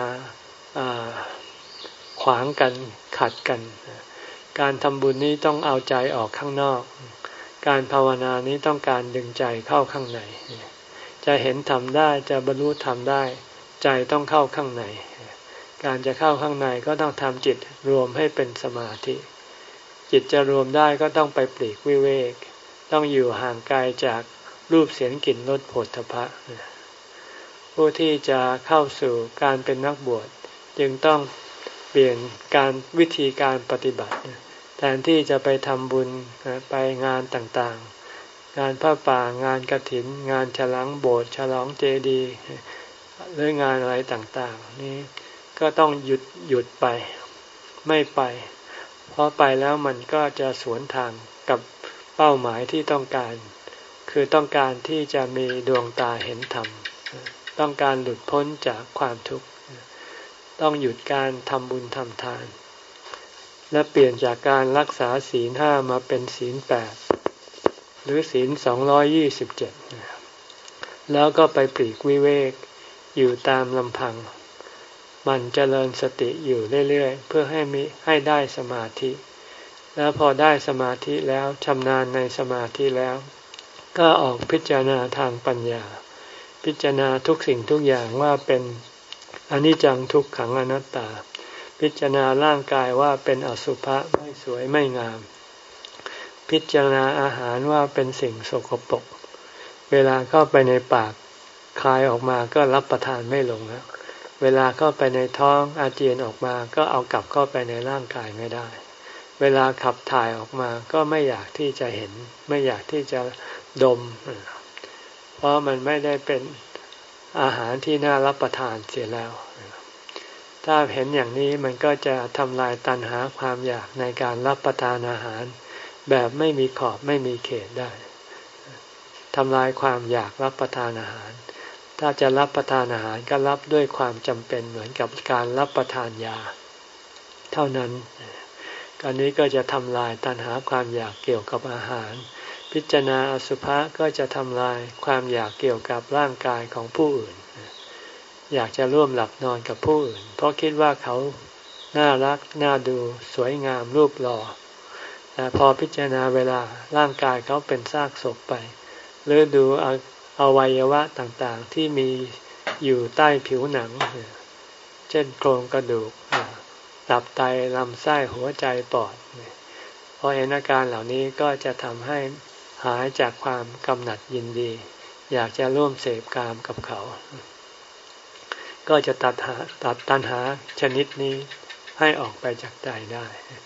ขวางกันขัดกันการทำบุญนี้ต้องเอาใจออกข้างนอกการภาวนานี้ต้องการดึงใจเข้าข้างในจะเห็นธรรมได้จะบรรลุธรรมได้ใจต้องเข้าข้างในการจะเข้าข้างในก็ต้องทำจิตรวมให้เป็นสมาธิจิตจะรวมได้ก็ต้องไปปลีกวิเวกต้องอยู่ห่างไกลจากรูปเสียงกลิ่นรสโผฏฐัพพะผู้ที่จะเข้าสู่การเป็นนักบวชจึงต้องเปลี่ยนการวิธีการปฏิบัติแทนที่จะไปทำบุญไปงานต่างๆงานผ้าป่างานกฐินงานฉลองโบสถ์ฉลองเจดีย์หรืองานอะไรต่างๆนี้ก็ต้องหยุดหยุดไปไม่ไปเพราะไปแล้วมันก็จะสวนทางกับเป้าหมายที่ต้องการคือต้องการที่จะมีดวงตาเห็นธรรมต้องการหลุดพ้นจากความทุกข์ต้องหยุดการทำบุญทำทานและเปลี่ยนจากการรักษาศีลห้ามาเป็นศีลแปดหรือศีลสองร้อยยี่สิบเจ็ดแล้วก็ไปปลีกวิเวกอยู่ตามลำพังมันเจริญสติอยู่เรื่อยๆเพื่อให้มีให้ได้สมาธิแล้วพอได้สมาธิแล้วชำนาญในสมาธิแล้วก็ออกพิจารณาทางปัญญาพิจารณาทุกสิ่งทุกอย่างว่าเป็นอนิจจังทุกขังอนัตตาพิจารณาร่างกายว่าเป็นอสุภะไม่สวยไม่งามพิจารณาอาหารว่าเป็นสิ่งสกปรกเวลาเข้าไปในปากคายออกมาก็รับประทานไม่ลงแล้วเวลาเข้าไปในท้องอาเจียนออกมาก็เอากลับเข้าไปในร่างกายไม่ได้เวลาขับถ่ายออกมาก็ไม่อยากที่จะเห็นไม่อยากที่จะดมเพราะมันไม่ได้เป็นอาหารที่น่ารับประทานเสียแล้วถ้าเห็นอย่างนี้มันก็จะทำลายตัณหาความอยากในการรับประทานอาหารแบบไม่มีขอบไม่มีเขตได้ทำลายความอยากรับประทานอาหารถ้าจะรับประทานอาหารก็รับด้วยความจำเป็นเหมือนกับการรับประทานยาเท่านั้นการนี้ก็จะทำลายตัณหาความอยากเกี่ยวกับอาหารพิจารณาอสุภะก็จะทำลายความอยากเกี่ยวกับร่างกายของผู้อื่นอยากจะร่วมหลับนอนกับผู้อื่นเพราะคิดว่าเขาน่ารักน่าดูสวยงามรูปหล่อแต่พอพิจารณาเวลาร่างกายเขาเป็นซากศพไปหรือดูอวัยวะต่างๆที่มีอยู่ใต้ผิวหนังเช่นโครงกระดูกตับไตลำไส้หัวใจปอดพอเห็นอาการเหล่านี้ก็จะทำให้หายจากความกำหนัดยินดีอยากจะร่วมเสพกามกับเขาก็จะตัดหาตัดตัณหาชนิดนี้ให้ออกไปจากใจได้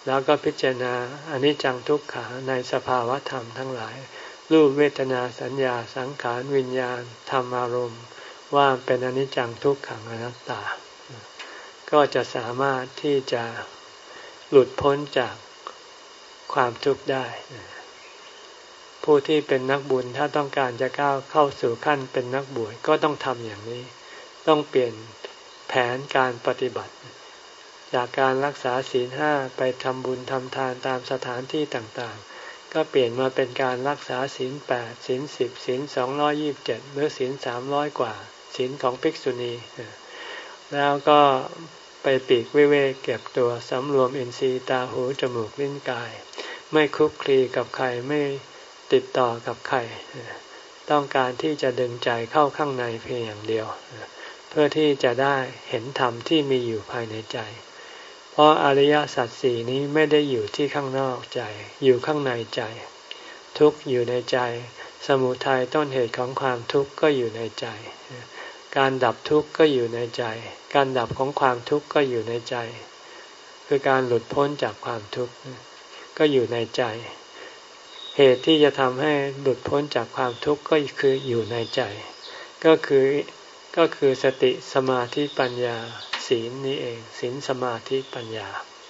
แล้วก็พิจารณาอนิจจังทุกขังในสภาวะธรรมทั้งหลายรูปเวทนาสัญญาสังขารวิญญาณธรรมอารมณ์ว่าเป็นอนิจจังทุกขังอนัตตาก็จะสามารถที่จะหลุดพ้นจากความทุกข์ได้ผู้ที่เป็นนักบุญถ้าต้องการจะก้าวเข้าสู่ขั้นเป็นนักบวชก็ต้องทำอย่างนี้ต้องเปลี่ยนแผนการปฏิบัติจากการรักษาศีลห้าไปทำบุญทำทานตามสถานที่ต่างๆก็เปลี่ยนมาเป็นการรักษาศีลแปดศีลสิบศีลสองร้อยยี่สิบเจ็ดหรือศีลสามร้อยกว่าศีลของภิกษุณีแล้วก็ไปปีกวิเวกเก็บตัวสำรวมอินทรีย์ตาหูจมูกลิ้นกายไม่คลุกคลีกับใครไม่ติดต่อกับใครต้องการที่จะดึงใจเข้าข้างในเพียงอย่างเดียวเพื่อที่จะได้เห็นธรรมที่มีอยู่ภายในใจเพราะอริยสัจสี่นี้ไม่ได้อยู่ที่ข้างนอกใจอยู่ข้างในใจทุกข์อยู่ในใจสมุทัยต้นเหตุของความทุกข์ก็อยู่ในใจการดับทุกข์ก็อยู่ในใจการดับของความทุกข์ก็อยู่ในใจคือการหลุดพ้นจากความทุกข์ก็อยู่ในใจเหตุที่จะทำให้หลุดพ้นจากความทุกข์ก็คืออยู่ในใจก็คือก็คือสติสมาธิปัญญาศีลนี้เองศีลสมาธิปัญญา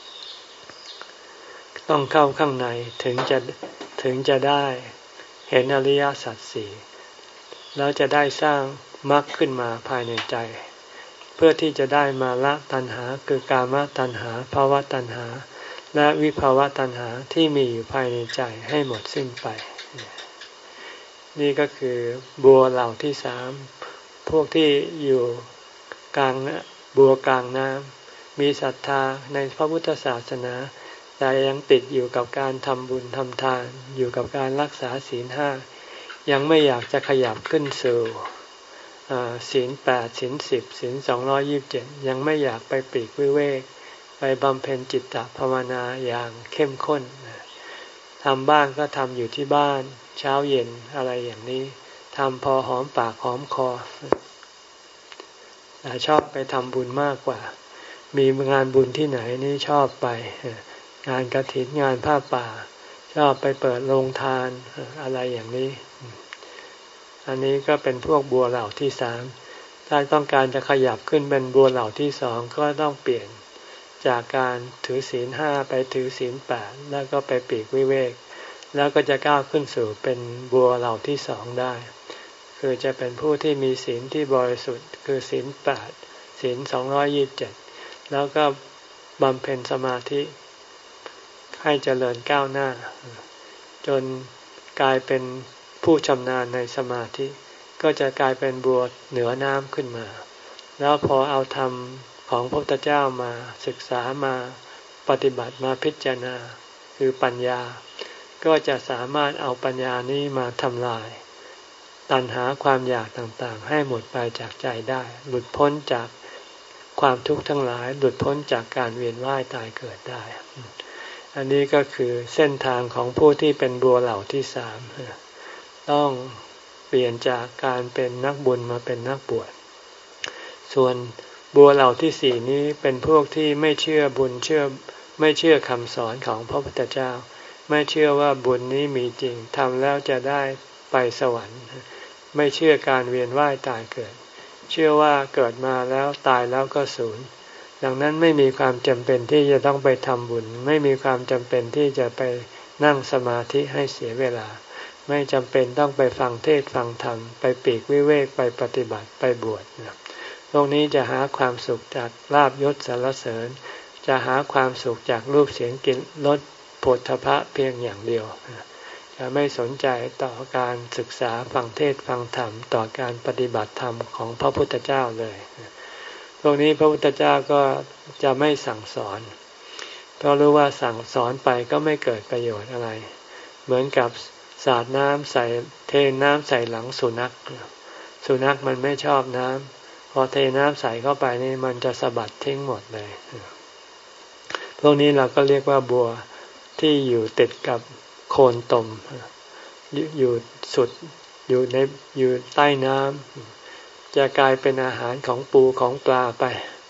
ต้องเข้าข้างในถึงจะถึงจะได้เห็นอริยสัจสี่แล้วจะได้สร้างมรรคขึ้นมาภายในใจเพื่อที่จะได้มาละตัณหาคือกามตัณหาภวตัณหาและวิภวตัณหาที่มีอยู่ภายในใจให้หมดสิ้นไปนี่ก็คือบัวเหล่าที่สามพวกที่อยู่กลางบัวกลางน้ำมีศรัทธาในพระพุทธศาสนาแต่ยังติดอยู่กับการทำบุญทำทานอยู่กับการรักษาศีลห้ายังไม่อยากจะขยับขึ้นสู่ศีลแปดศีลสิบศีลสองร้อยยี่สิบเจ็ดยังไม่อยากไปปลีกวิเวกไปบำเพ็ญจิตตภาวนาอย่างเข้มข้นทำบ้างก็ทำอยู่ที่บ้านเช้าเย็นอะไรอย่างนี้ทำพอหอมปากหอมคอแต่ชอบไปทำบุญมากกว่ามีงานบุญที่ไหนนี่ชอบไปงานกฐินงานผ้าป่าชอบไปเปิดโรงทานอะไรอย่างนี้อันนี้ก็เป็นพวกบัวเหล่าที่สามถ้าต้องการจะขยับขึ้นเป็นบัวเหล่าที่สองก็ต้องเปลี่ยนจากการถือศีลห้าไปถือศีลแปดแล้วก็ไปปลีกวิเวกแล้วก็จะก้าวขึ้นสู่เป็นบัวเหล่าที่สองได้คือจะเป็นผู้ที่มีศีลที่บริสุทธิ์คือศีลแปดศีลสองร้อยยี่สิบเจ็ดแล้วก็บำเพ็ญสมาธิให้เจริญก้าวหน้าจนกลายเป็นผู้ชำนาญในสมาธิก็จะกลายเป็นบัวเหนือน้ำขึ้นมาแล้วพอเอาธรรมของพระพุทธเจ้ามาศึกษามาปฏิบัติมาพิจารณาคือปัญญาก็จะสามารถเอาปัญญานี้มาทำลายตัณหาความอยากต่างๆให้หมดไปจากใจได้หลุดพ้นจากความทุกข์ทั้งหลายหลุดพ้นจากการเวียนว่ายตายเกิดได้อันนี้ก็คือเส้นทางของผู้ที่เป็นบัวเหล่าที่สามต้องเปลี่ยนจากการเป็นนักบุญมาเป็นนักบวชส่วนบัวเหล่าที่สี่นี้เป็นพวกที่ไม่เชื่อบุญเชื่อไม่เชื่อคำสอนของพระพุทธเจ้าไม่เชื่อว่าบุญนี้มีจริงทำแล้วจะได้ไปสวรรค์ไม่เชื่อการเวียนว่ายตายเกิดเชื่อว่าเกิดมาแล้วตายแล้วก็สูญดังนั้นไม่มีความจำเป็นที่จะต้องไปทำบุญไม่มีความจำเป็นที่จะไปนั่งสมาธิให้เสียเวลาไม่จำเป็นต้องไปฟังเทศน์ฟังธรรมไปปลีกวิเวกไปปฏิบัติไปบวชพวกนี้จะหาความสุขจากลาภยศสรรเสริญจะหาความสุขจากรูปเสียงกลิ่นรสโผฏฐัพพะเพียงอย่างเดียวจะไม่สนใจต่อการศึกษาฟังเทศน์ฟังธรรมต่อการปฏิบัติธรรมของพระพุทธเจ้าเลยพวกนี้พระพุทธเจ้าก็จะไม่สั่งสอนเพราะรู้ว่าสั่งสอนไปก็ไม่เกิดประโยชน์อะไรเหมือนกับสาดน้ำใส่เทน้ำใส่หลังสุนัขสุนัขมันไม่ชอบน้ำพอเทน้ำใส่เข้าไปนี่มันจะสะบัดทิ้งหมดเลยพวกนี้เราก็เรียกว่าบัวที่อยู่ติดกับโคนตมอยู่สุดอยู่ในอยู่ใต้น้ำจะกลายเป็นอาหารของปูของปลาไป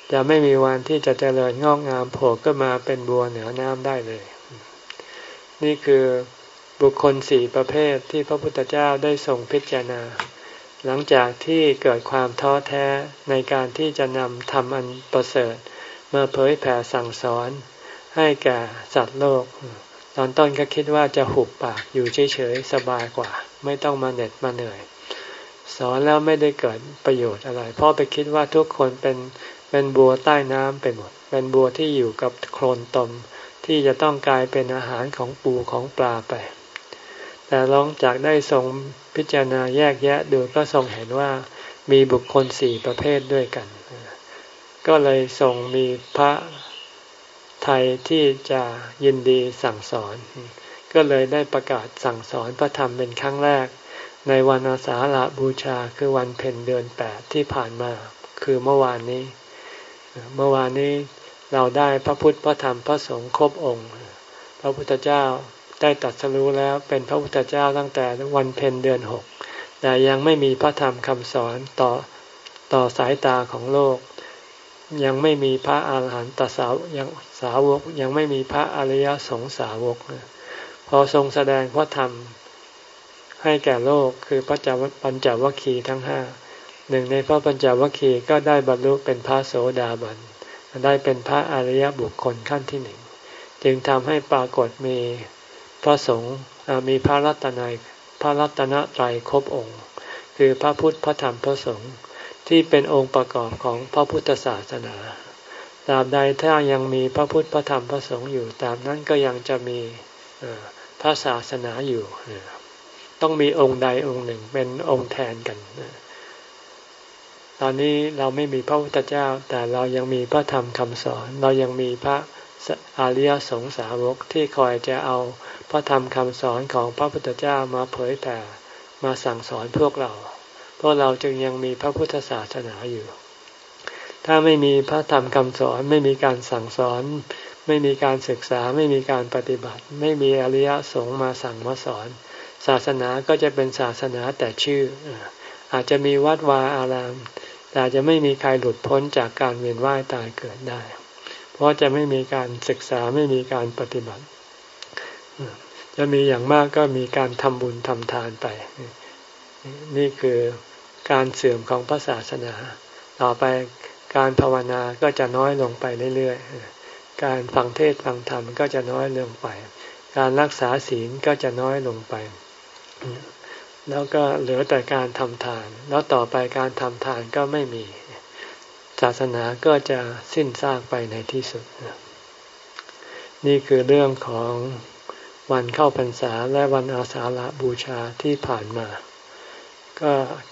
จะไม่มีวันที่จะเจริญงอกงามโผล่ขึ้นมาเป็นบัวเหนือน้ำได้เลยนี่คือบุคคลสี่ประเภทที่พระพุทธเจ้าได้ทรงพิจารณาหลังจากที่เกิดความท้อแท้ในการที่จะนำธรรมอันประเสริฐมาเผยแผ่สั่งสอนให้แก่สัตว์โลกตอนต้นก็คิดว่าจะหุบปากอยู่เฉยๆสบายกว่าไม่ต้องมาเหน็ดมาเหนื่อยสอนแล้วไม่ได้เกิดประโยชน์อะไรเพราะไปคิดว่าทุกคนเป็นเป็นบัวใต้น้ำไปหมดเป็นบัวที่อยู่กับโคลนตมที่จะต้องกลายเป็นอาหารของปูของปลาไปแต่หลังจากได้ทรงพิจารณาแยกแยะดูก็ทรงเห็นว่ามีบุคคลสี่ประเภทด้วยกันก็เลยทรงมีพระไทยที่จะยินดีสั่งสอนก็เลยได้ประกาศสั่งสอนพระธรรมเป็นครั้งแรกในวันอาสาฬบูชาคือวันเพ็ญเดือนแปดที่ผ่านมาคือเมื่อวานนี้เมื่อวานนี้เราได้พระพุทธพระธรรมพระสงฆ์ครบองค์พระพุทธเจ้าได้ตรัสรู้แล้วเป็นพระพุทธเจ้าตั้งแต่วันเพ็ญเดือนหกแต่ยังไม่มีพระธรรมคำสอนต่อต่อสายตาของโลกยังไม่มีพระอาหารหันตสาวยังสาวกยังไม่มีพระอริยสงสาวกพอทรงแสดงพระธรรมให้แก่โลกคือพระปัญจวัคคีย์ทั้งห้าหนึ่งในพระปัญจวัคคีย์ก็ได้บรรลุเป็นพระโสดาบันได้เป็นพระอริยบุคคลขั้นที่หนึ่งจึงทำให้ปรากฏมีพระสงฆ์มีพระรัตนัยพระรัตนตรัยครบองค์คือพระพุทธพระธรรมพระสงฆ์ที่เป็นองค์ประกอบของพระพุทธศาสนาตราบใดถ้ายังมีพระพุทธพระธรรมพระสงฆ์อยู่ตราบนั้นก็ยังจะมีพระศาสนาอยู่ต้องมีองค์ใดองค์หนึ่งเป็นองค์แทนกันตอนนี้เราไม่มีพระพุทธเจ้าแต่เรายังมีพระธรรมคำสอนเรายังมีพระอริยสงสาวกที่คอยจะเอาพระธรรมคำสอนของพระพุทธเจ้ามาเผยแผ่มาสั่งสอนพวกเราเพราะเราจึงยังมีพระพุทธศาสนาอยู่ถ้าไม่มีพระธรรมคำสอนไม่มีการสั่งสอนไม่มีการศึกษาไม่มีการปฏิบัติไม่มีอริยสงฆ์มาสั่งมาสอนศาสนาก็จะเป็นศาสนาแต่ชื่ออาจจะมีวัดวาอารามแต่จะไม่มีใครหลุดพ้นจากการเวียนว่ายตายเกิดได้เพราะจะไม่มีการศึกษาไม่มีการปฏิบัติจะมีอย่างมากก็มีการทำบุญทำทานไปนี่คือการเสื่อมของพระศาสนาต่อไปการภาวนาก็จะน้อยลงไปเรื่อยๆการฟังเทศน์ฟังธรรมก็จะน้อยลงไปการรักษาศีลก็จะน้อยลงไปแล้วก็เหลือแต่การทำทานแล้วต่อไปการทำทานก็ไม่มีศาสนาก็จะสิ้นซากไปในที่สุดนี่คือเรื่องของวันเข้าพรรษาและวันอาสาฬบูชาที่ผ่านมาก็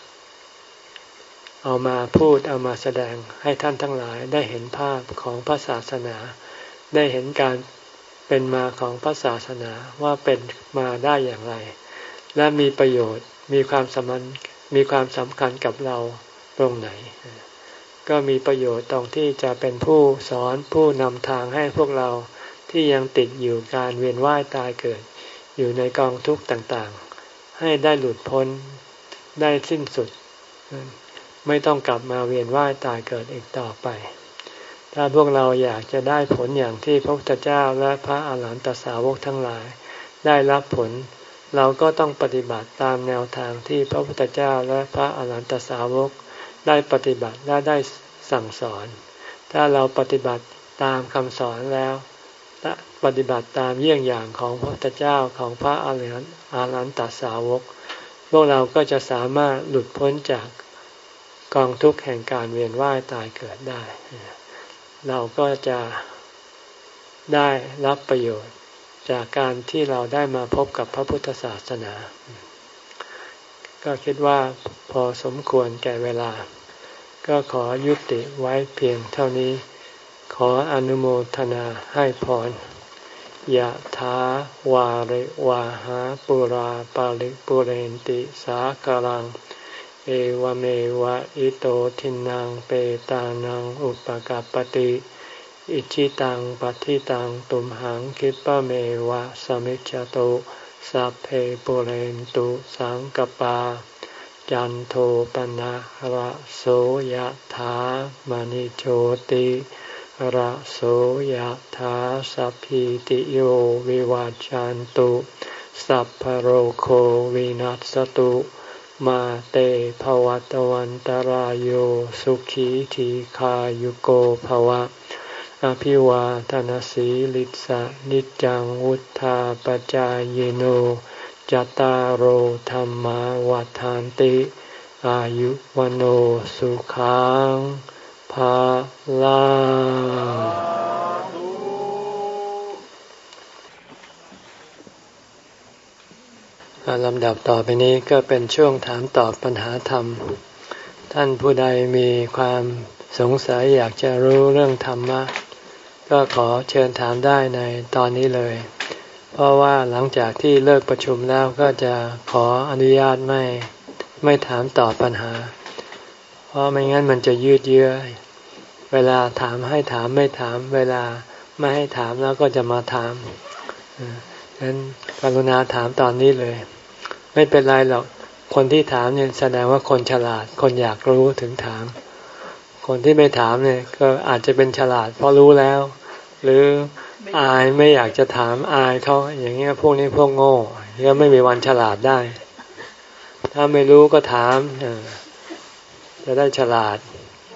เอามาพูดเอามาแสดงให้ท่านทั้งหลายได้เห็นภาพของพระศาสนาได้เห็นการเป็นมาของพระศาสนาว่าเป็นมาได้อย่างไรและมีประโยชน์มีความสำคัญมีความสำคัญกับเราตรงไหนก็มีประโยชน์ตรงที่จะเป็นผู้สอนผู้นำทางให้พวกเราที่ยังติดอยู่การเวียนว่ายตายเกิดอยู่ในกองทุกข์ต่างๆให้ได้หลุดพ้นได้สิ้นสุดไม่ต้องกลับมาเวียนว่ายตายเกิดอีกต่อไปถ้าพวกเราอยากจะได้ผลอย่างที่พระพุทธเจ้าและพระอาหารหันตสาวกทั้งหลายได้รับผลเราก็ต้องปฏิบัติตามแนวทางที่พระพุทธเจ้าและพระอาหารหันตสาวกได้ปฏิบัติและได้สั่งสอนถ้าเราปฏิบัติตามคำสอนแล้วปฏิบัติตามเยี่ยงอย่างของพระพุทธเจ้าของพระอาหารหันตสาวกพวกเราก็จะสามารถหลุดพ้นจากกองทุกข์แห่งการเวียนว่ายตายเกิดได้เราก็จะได้รับประโยชน์จากการที่เราได้มาพบกับพระพุทธศาสนาก็คิดว่าพอสมควรแก่เวลาก็ขอยุติไว้เพียงเท่านี้ขออนุโมทนาให้พรยะถาวาริวาหาปุราปาริปุเรนติสากลังเอวเมวะอิโตทินังเปตานังอุปกัปปติอิจิตังปัฏฐิตังตุมหังคิปะเมวะสมิจฉตุสัพเพปุเรนตุสังกปาจันโทปนะระโสยถามณิโชติระโสยถาสัพพิติโยวิวัจจันตุสัพพะโรโควินัสตุมาเตภวัตวันตารโยสุขีทีขายุโกภวะอภิวาทนาสีลิสะนิจังวุธาปจายโนจัตตารโอธรรมวาทานติอายุวโนสุขังภาลังลำดับต่อไปนี้ก็เป็นช่วงถามตอบปัญหาธรรมท่านผู้ใดมีความสงสัยอยากจะรู้เรื่องธรรมะก็ขอเชิญถามได้ในตอนนี้เลยเพราะว่าหลังจากที่เลิกประชุมแล้วก็จะขออนุญาตไม่ไม่ถามตอบปัญหาเพราะไม่งั้นมันจะยืดเยื้อเวลาถามให้ถามไม่ถามเวลาไม่ให้ถามแล้วก็จะมาถามฉะนั้นกรุณาถามตอนนี้เลยไม่เป็นไรหรอกคนที่ถามเนี่ยแสดงว่าคนฉลาดคนอยากรู้ถึงถามคนที่ไม่ถามเนี่ยก็อาจจะเป็นฉลาดเพราะรู้แล้วหรืออายไม่อยากจะถามอายเขาอย่างเงี้ยพวกนี้พวกโง่ก็ไม่มีวันฉลาดได้ถ้าไม่รู้ก็ถามจะได้ฉลาด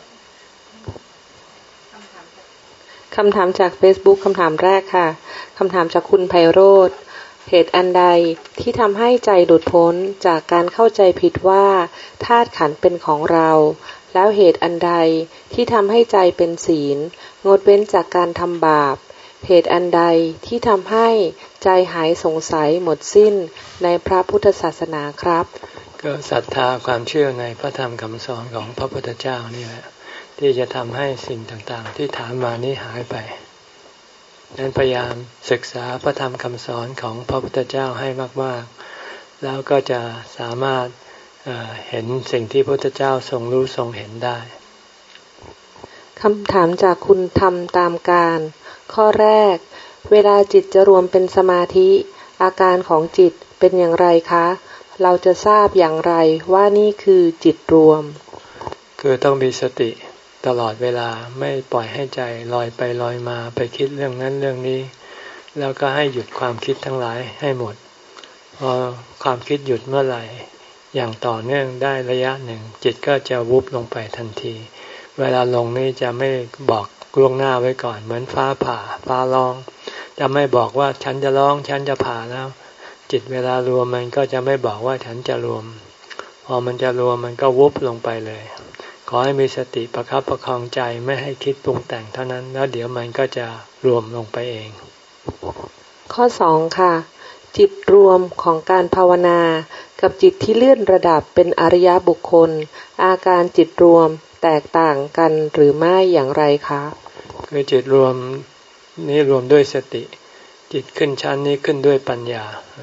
คำถามจาก Facebook คำถามแรกค่ะคำถามจากคุณไพโรจน์เหตุอันใดที่ทำให้ใจหลุดพ้นจากการเข้าใจผิดว่าธาตุขันธ์เป็นของเราแล้วเหตุอันใดที่ทำให้ใจเป็นศีลงดเว้นจากการทำบาปเหตุอันใดที่ทำให้ใจหายสงสัยหมดสิ้นในพระพุทธศาสนาครับก็ศรัทธาความเชื่อในพระธรรมคำสอนของพระพุทธเจ้านี่แหละที่จะทำให้สิ่งต่างๆที่ถามมานี้หายไปนั้นพยายามศึกษาพระธรรมคำสอนของพระพุทธเจ้าให้มากๆแล้วก็จะสามารถ เอ่อ เห็นสิ่งที่พระพุทธเจ้าทรงรู้ทรงเห็นได้คำถามจากคุณทำตามการข้อแรกเวลาจิตจะรวมเป็นสมาธิอาการของจิตเป็นอย่างไรคะเราจะทราบอย่างไรว่านี่คือจิตรวมคือต้องมีสติตลอดเวลาไม่ปล่อยให้ใจลอยไปลอยมาไปคิดเรื่องนั้นเรื่องนี้แล้วก็ให้หยุดความคิดทั้งหลายให้หมดพอความคิดหยุดเมื่อไหร่อย่างต่อเนื่องได้ระยะหนึ่งจิตก็จะวุบลงไปทันทีเวลาลงนี่จะไม่บอกล่วงหน้าไว้ก่อนเหมือนฟ้าผ่าฟ้าร้องจะไม่บอกว่าฉันจะร้องฉันจะผ่าแล้วจิตเวลารวมมันก็จะไม่บอกว่าฉันจะรวมพอมันจะรวมมันก็วุบลงไปเลยขอให้มีสติประคับประคองใจไม่ให้คิดปรุงแต่งเท่านั้นแล้วเดี๋ยวมันก็จะรวมลงไปเองข้อสองค่ะจิตรวมของการภาวนากับจิตที่เลื่อนระดับเป็นอริยบุคคลอาการจิตรวมแตกต่างกันหรือไม่อย่างไรคะคือจิตรวมนี้รวมด้วยสติจิตขึ้นชั้นนี้ขึ้นด้วยปัญญา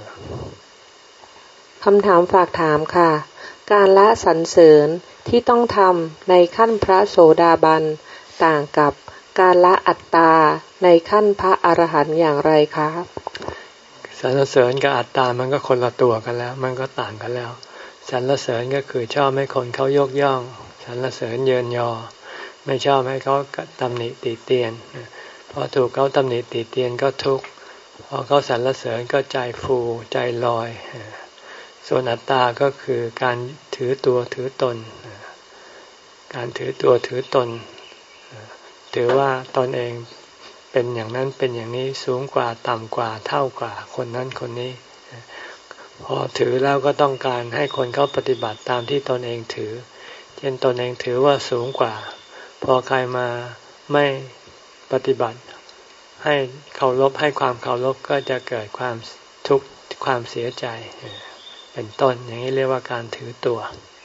คำถามฝากถามค่ะการละสรรเสริญที่ต้องทำในขั้นพระโสดาบันต่างกับการละอัตตาในขั้นพระอรหันต์อย่างไรคะสรรเสริญกับอัตตามันก็คนละตัวกันแล้วมันก็ต่างกันแล้วสรรเสริญก็คือชอบให้คนเขายกย่องสรรเสริญเยินยอไม่ชอบให้เขาตำหนิติเตียนพอถูกเขาตำหนิติเตียนก็ทุกข์พอเขาสรรเสริญก็ใจฟูใจลอยส่วนอัตตาก็คือการถือตัวถือตนการถือตัวถือตนถือว่าตนเองเป็นอย่างนั้นเป็นอย่างนี้สูงกว่าต่ำกว่าเท่ากว่าคนนั้นคนนี้พอถือแล้วก็ต้องการให้คนเขาปฏิบัติตามที่ตนเองถือเช่นตนเองถือว่าสูงกว่าพอใครมาไม่ปฏิบัติให้เคารพให้ความเคารพก็จะเกิดความทุกข์ความเสียใจเป็นต้นอย่างนี้เรียกว่าการถือตัว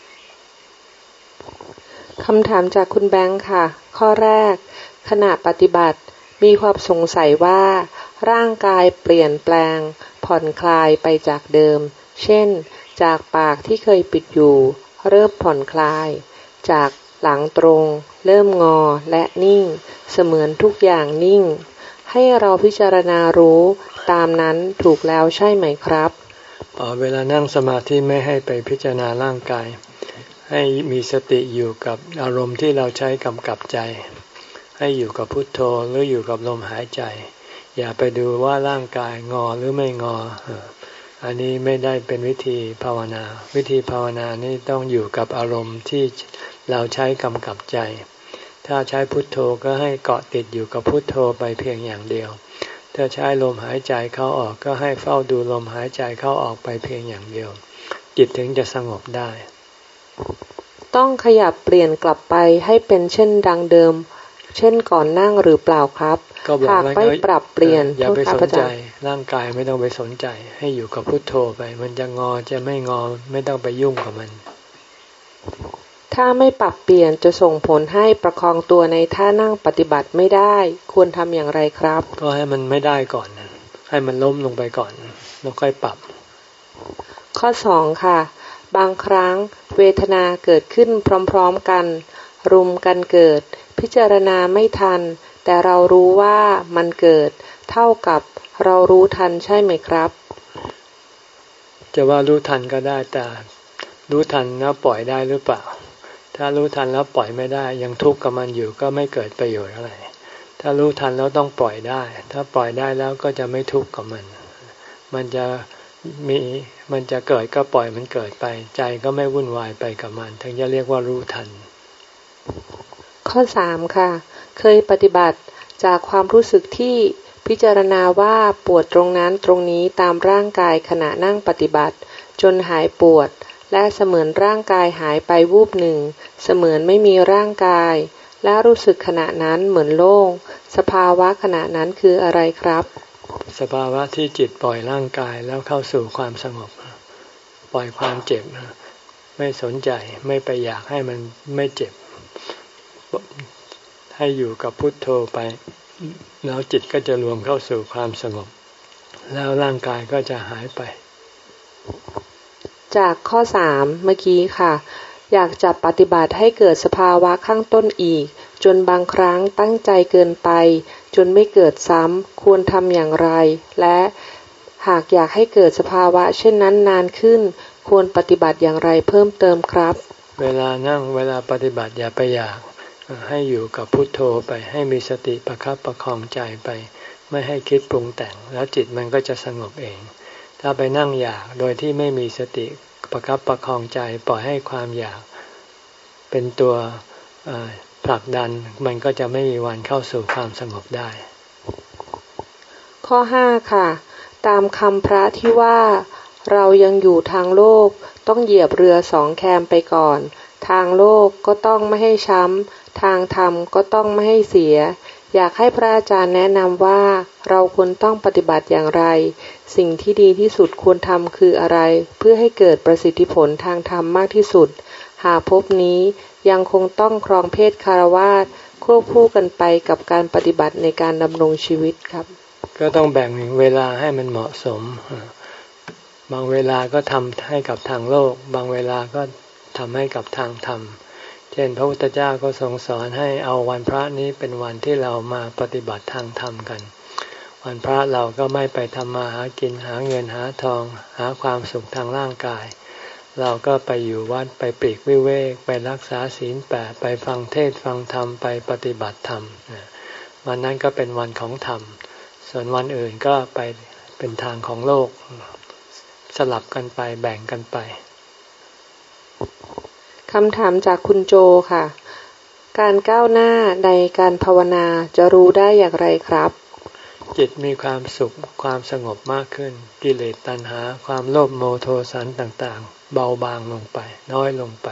คำถามจากคุณแบงค์ค่ะข้อแรกขณะปฏิบัติมีความสงสัยว่าร่างกายเปลี่ยนแปลงผ่อนคลายไปจากเดิมเช่นจากปากที่เคยปิดอยู่เริ่มผ่อนคลายจากหลังตรงเริ่มงอและนิ่งเสมือนทุกอย่างนิ่งให้เราพิจารณารู้ตามนั้นถูกแล้วใช่ไหมครับเวลานั่งสมาธิไม่ให้ไปพิจารณาร่างกายให้มีสติอยู่กับอารมณ์ที่เราใช้กำกับใจให้อยู่กับพุทโธหรืออยู่กับลมหายใจอย่าไปดูว่าร่างกายงอหรือไม่งออันนี้ไม่ได้เป็นวิธีภาวนาวิธีภาวนานี่ต้องอยู่กับอารมณ์ที่เราใช้กำกับใจถ้าใช้พุทโธก็ให้เกาะติดอยู่กับพุทโธไปเพียงอย่างเดียวถ้าใช้ลมหายใจเข้าออกก็ให้เฝ้าดูลมหายใจเข้าออกไปเพียงอย่างเดียวจิตถึงจะสงบได้ต้องขยับเปลี่ยนกลับไปให้เป็นเช่นดังเดิมเช่นก่อนนั่งหรือเปล่าครับหากไม่ปรับเปลี่ยนอย่าไปสนใจร่างกายไม่ต้องไปสนใจให้อยู่กับพุทโธไปมันจะงอจะไม่งอไม่ต้องไปยุ่งกับมันถ้าไม่ปรับเปลี่ยนจะส่งผลให้ประคองตัวในท่านั่งปฏิบัติไม่ได้ควรทำอย่างไรครับก็ให้มันไม่ได้ก่อนให้มันล้มลงไปก่อนแล้วค่อยปรับข้อสองค่ะบางครั้งเวทนาเกิดขึ้นพร้อมๆกันรุมกันเกิดพิจารณาไม่ทันแต่เรารู้ว่ามันเกิดเท่ากับเรารู้ทันใช่ไหมครับจะว่ารู้ทันก็ได้แต่รู้ทันแล้วปล่อยได้หรือเปล่าถ้ารู้ทันแล้วปล่อยไม่ได้ยังทุกข์กับมันอยู่ก็ไม่เกิดประโยชน์อะไรถ้ารู้ทันแล้วต้องปล่อยได้ถ้าปล่อยได้แล้วก็จะไม่ทุกข์กับมันมันจะมีมันจะเกิดก็ปล่อยมันเกิดไปใจก็ไม่วุ่นวายไปกับมันถึงจะเรียกว่ารู้ทันข้อสามค่ะเคยปฏิบัติจากความรู้สึกที่พิจารณาว่าปวดตรงนั้นตรงนี้ตามร่างกายขณะนั่งปฏิบัติจนหายปวดและเสมือนร่างกายหายไปวูบหนึ่งเสมือนไม่มีร่างกายและรู้สึกขณะนั้นเหมือนโล่งสภาวะขณะนั้นคืออะไรครับสภาวะที่จิตปล่อยร่างกายแล้วเข้าสู่ความสงบปล่อยความเจ็บไม่สนใจไม่ไปอยากให้มันไม่เจ็บให้อยู่กับพุทโธไปแล้วจิตก็จะรวมเข้าสู่ความสงบแล้วร่างกายก็จะหายไปจากข้อสามเมื่อกี้ค่ะอยากจะปฏิบัติให้เกิดสภาวะข้างต้นอีกจนบางครั้งตั้งใจเกินไปจนไม่เกิดซ้ำควรทำอย่างไรและหากอยากให้เกิดสภาวะเช่นนั้นนานขึ้นควรปฏิบัติอย่างไรเพิ่มเติมครับเวลานั่งเวลาปฏิบัติอย่าไปอยากให้อยู่กับพุทโธไปให้มีสติประคับประคองใจไปไม่ให้คิดปรุงแต่งแล้วจิตมันก็จะสงบเองถ้าไปนั่งอยากโดยที่ไม่มีสติประคับประคองใจปล่อยให้ความอยากเป็นตัวผลักดันมันก็จะไม่มีวันเข้าสู่ความสงบได้ข้อห้าค่ะตามคำพระที่ว่าเรายังอยู่ทางโลกต้องเหยียบเรือสองแคมไปก่อนทางโลกก็ต้องไม่ให้ช้ำทางธรรมก็ต้องไม่ให้เสียอยากให้พระอาจารย์แนะนำว่าเราควรต้องปฏิบัติอย่างไรสิ่งที่ดีที่สุดควรทำคืออะไรเพื่อให้เกิดประสิทธิผลทางธรรมมากที่สุดหากภพนี้ยังคงต้องครองเพศคฤหัสถ์ควบคู่กันไปกับการปฏิบัติในการดำรงชีวิตครับก็ต้องแบ่งเวลาให้มันเหมาะสมบางเวลาก็ทำให้กับทางโลกบางเวลาก็ทำให้กับทางธรรมเช่นพระพุทธเจ้าก็ทรงสอนให้เอาวันพระนี้เป็นวันที่เรามาปฏิบัติทางธรรมกันวันพระเราก็ไม่ไปทำมาหากินหาเงินหาทองหาความสุขทางร่างกายเราก็ไปอยู่วัดไปปลีกวิเวกไปรักษาศีลแปดไปฟังเทศฟังธรรมไปปฏิบัติธรรมวันนั้นก็เป็นวันของธรรมส่วนวันอื่นก็ไปเป็นทางของโลกสลับกันไปแบ่งกันไปคำถามจากคุณโจค่ะการก้าวหน้าในการภาวนาจะรู้ได้อย่างไรครับจิตมีความสุขความสงบมากขึ้นกิเลสตัณหาความโลภโมโทสันต่างๆเบาบางลงไปน้อยลงไป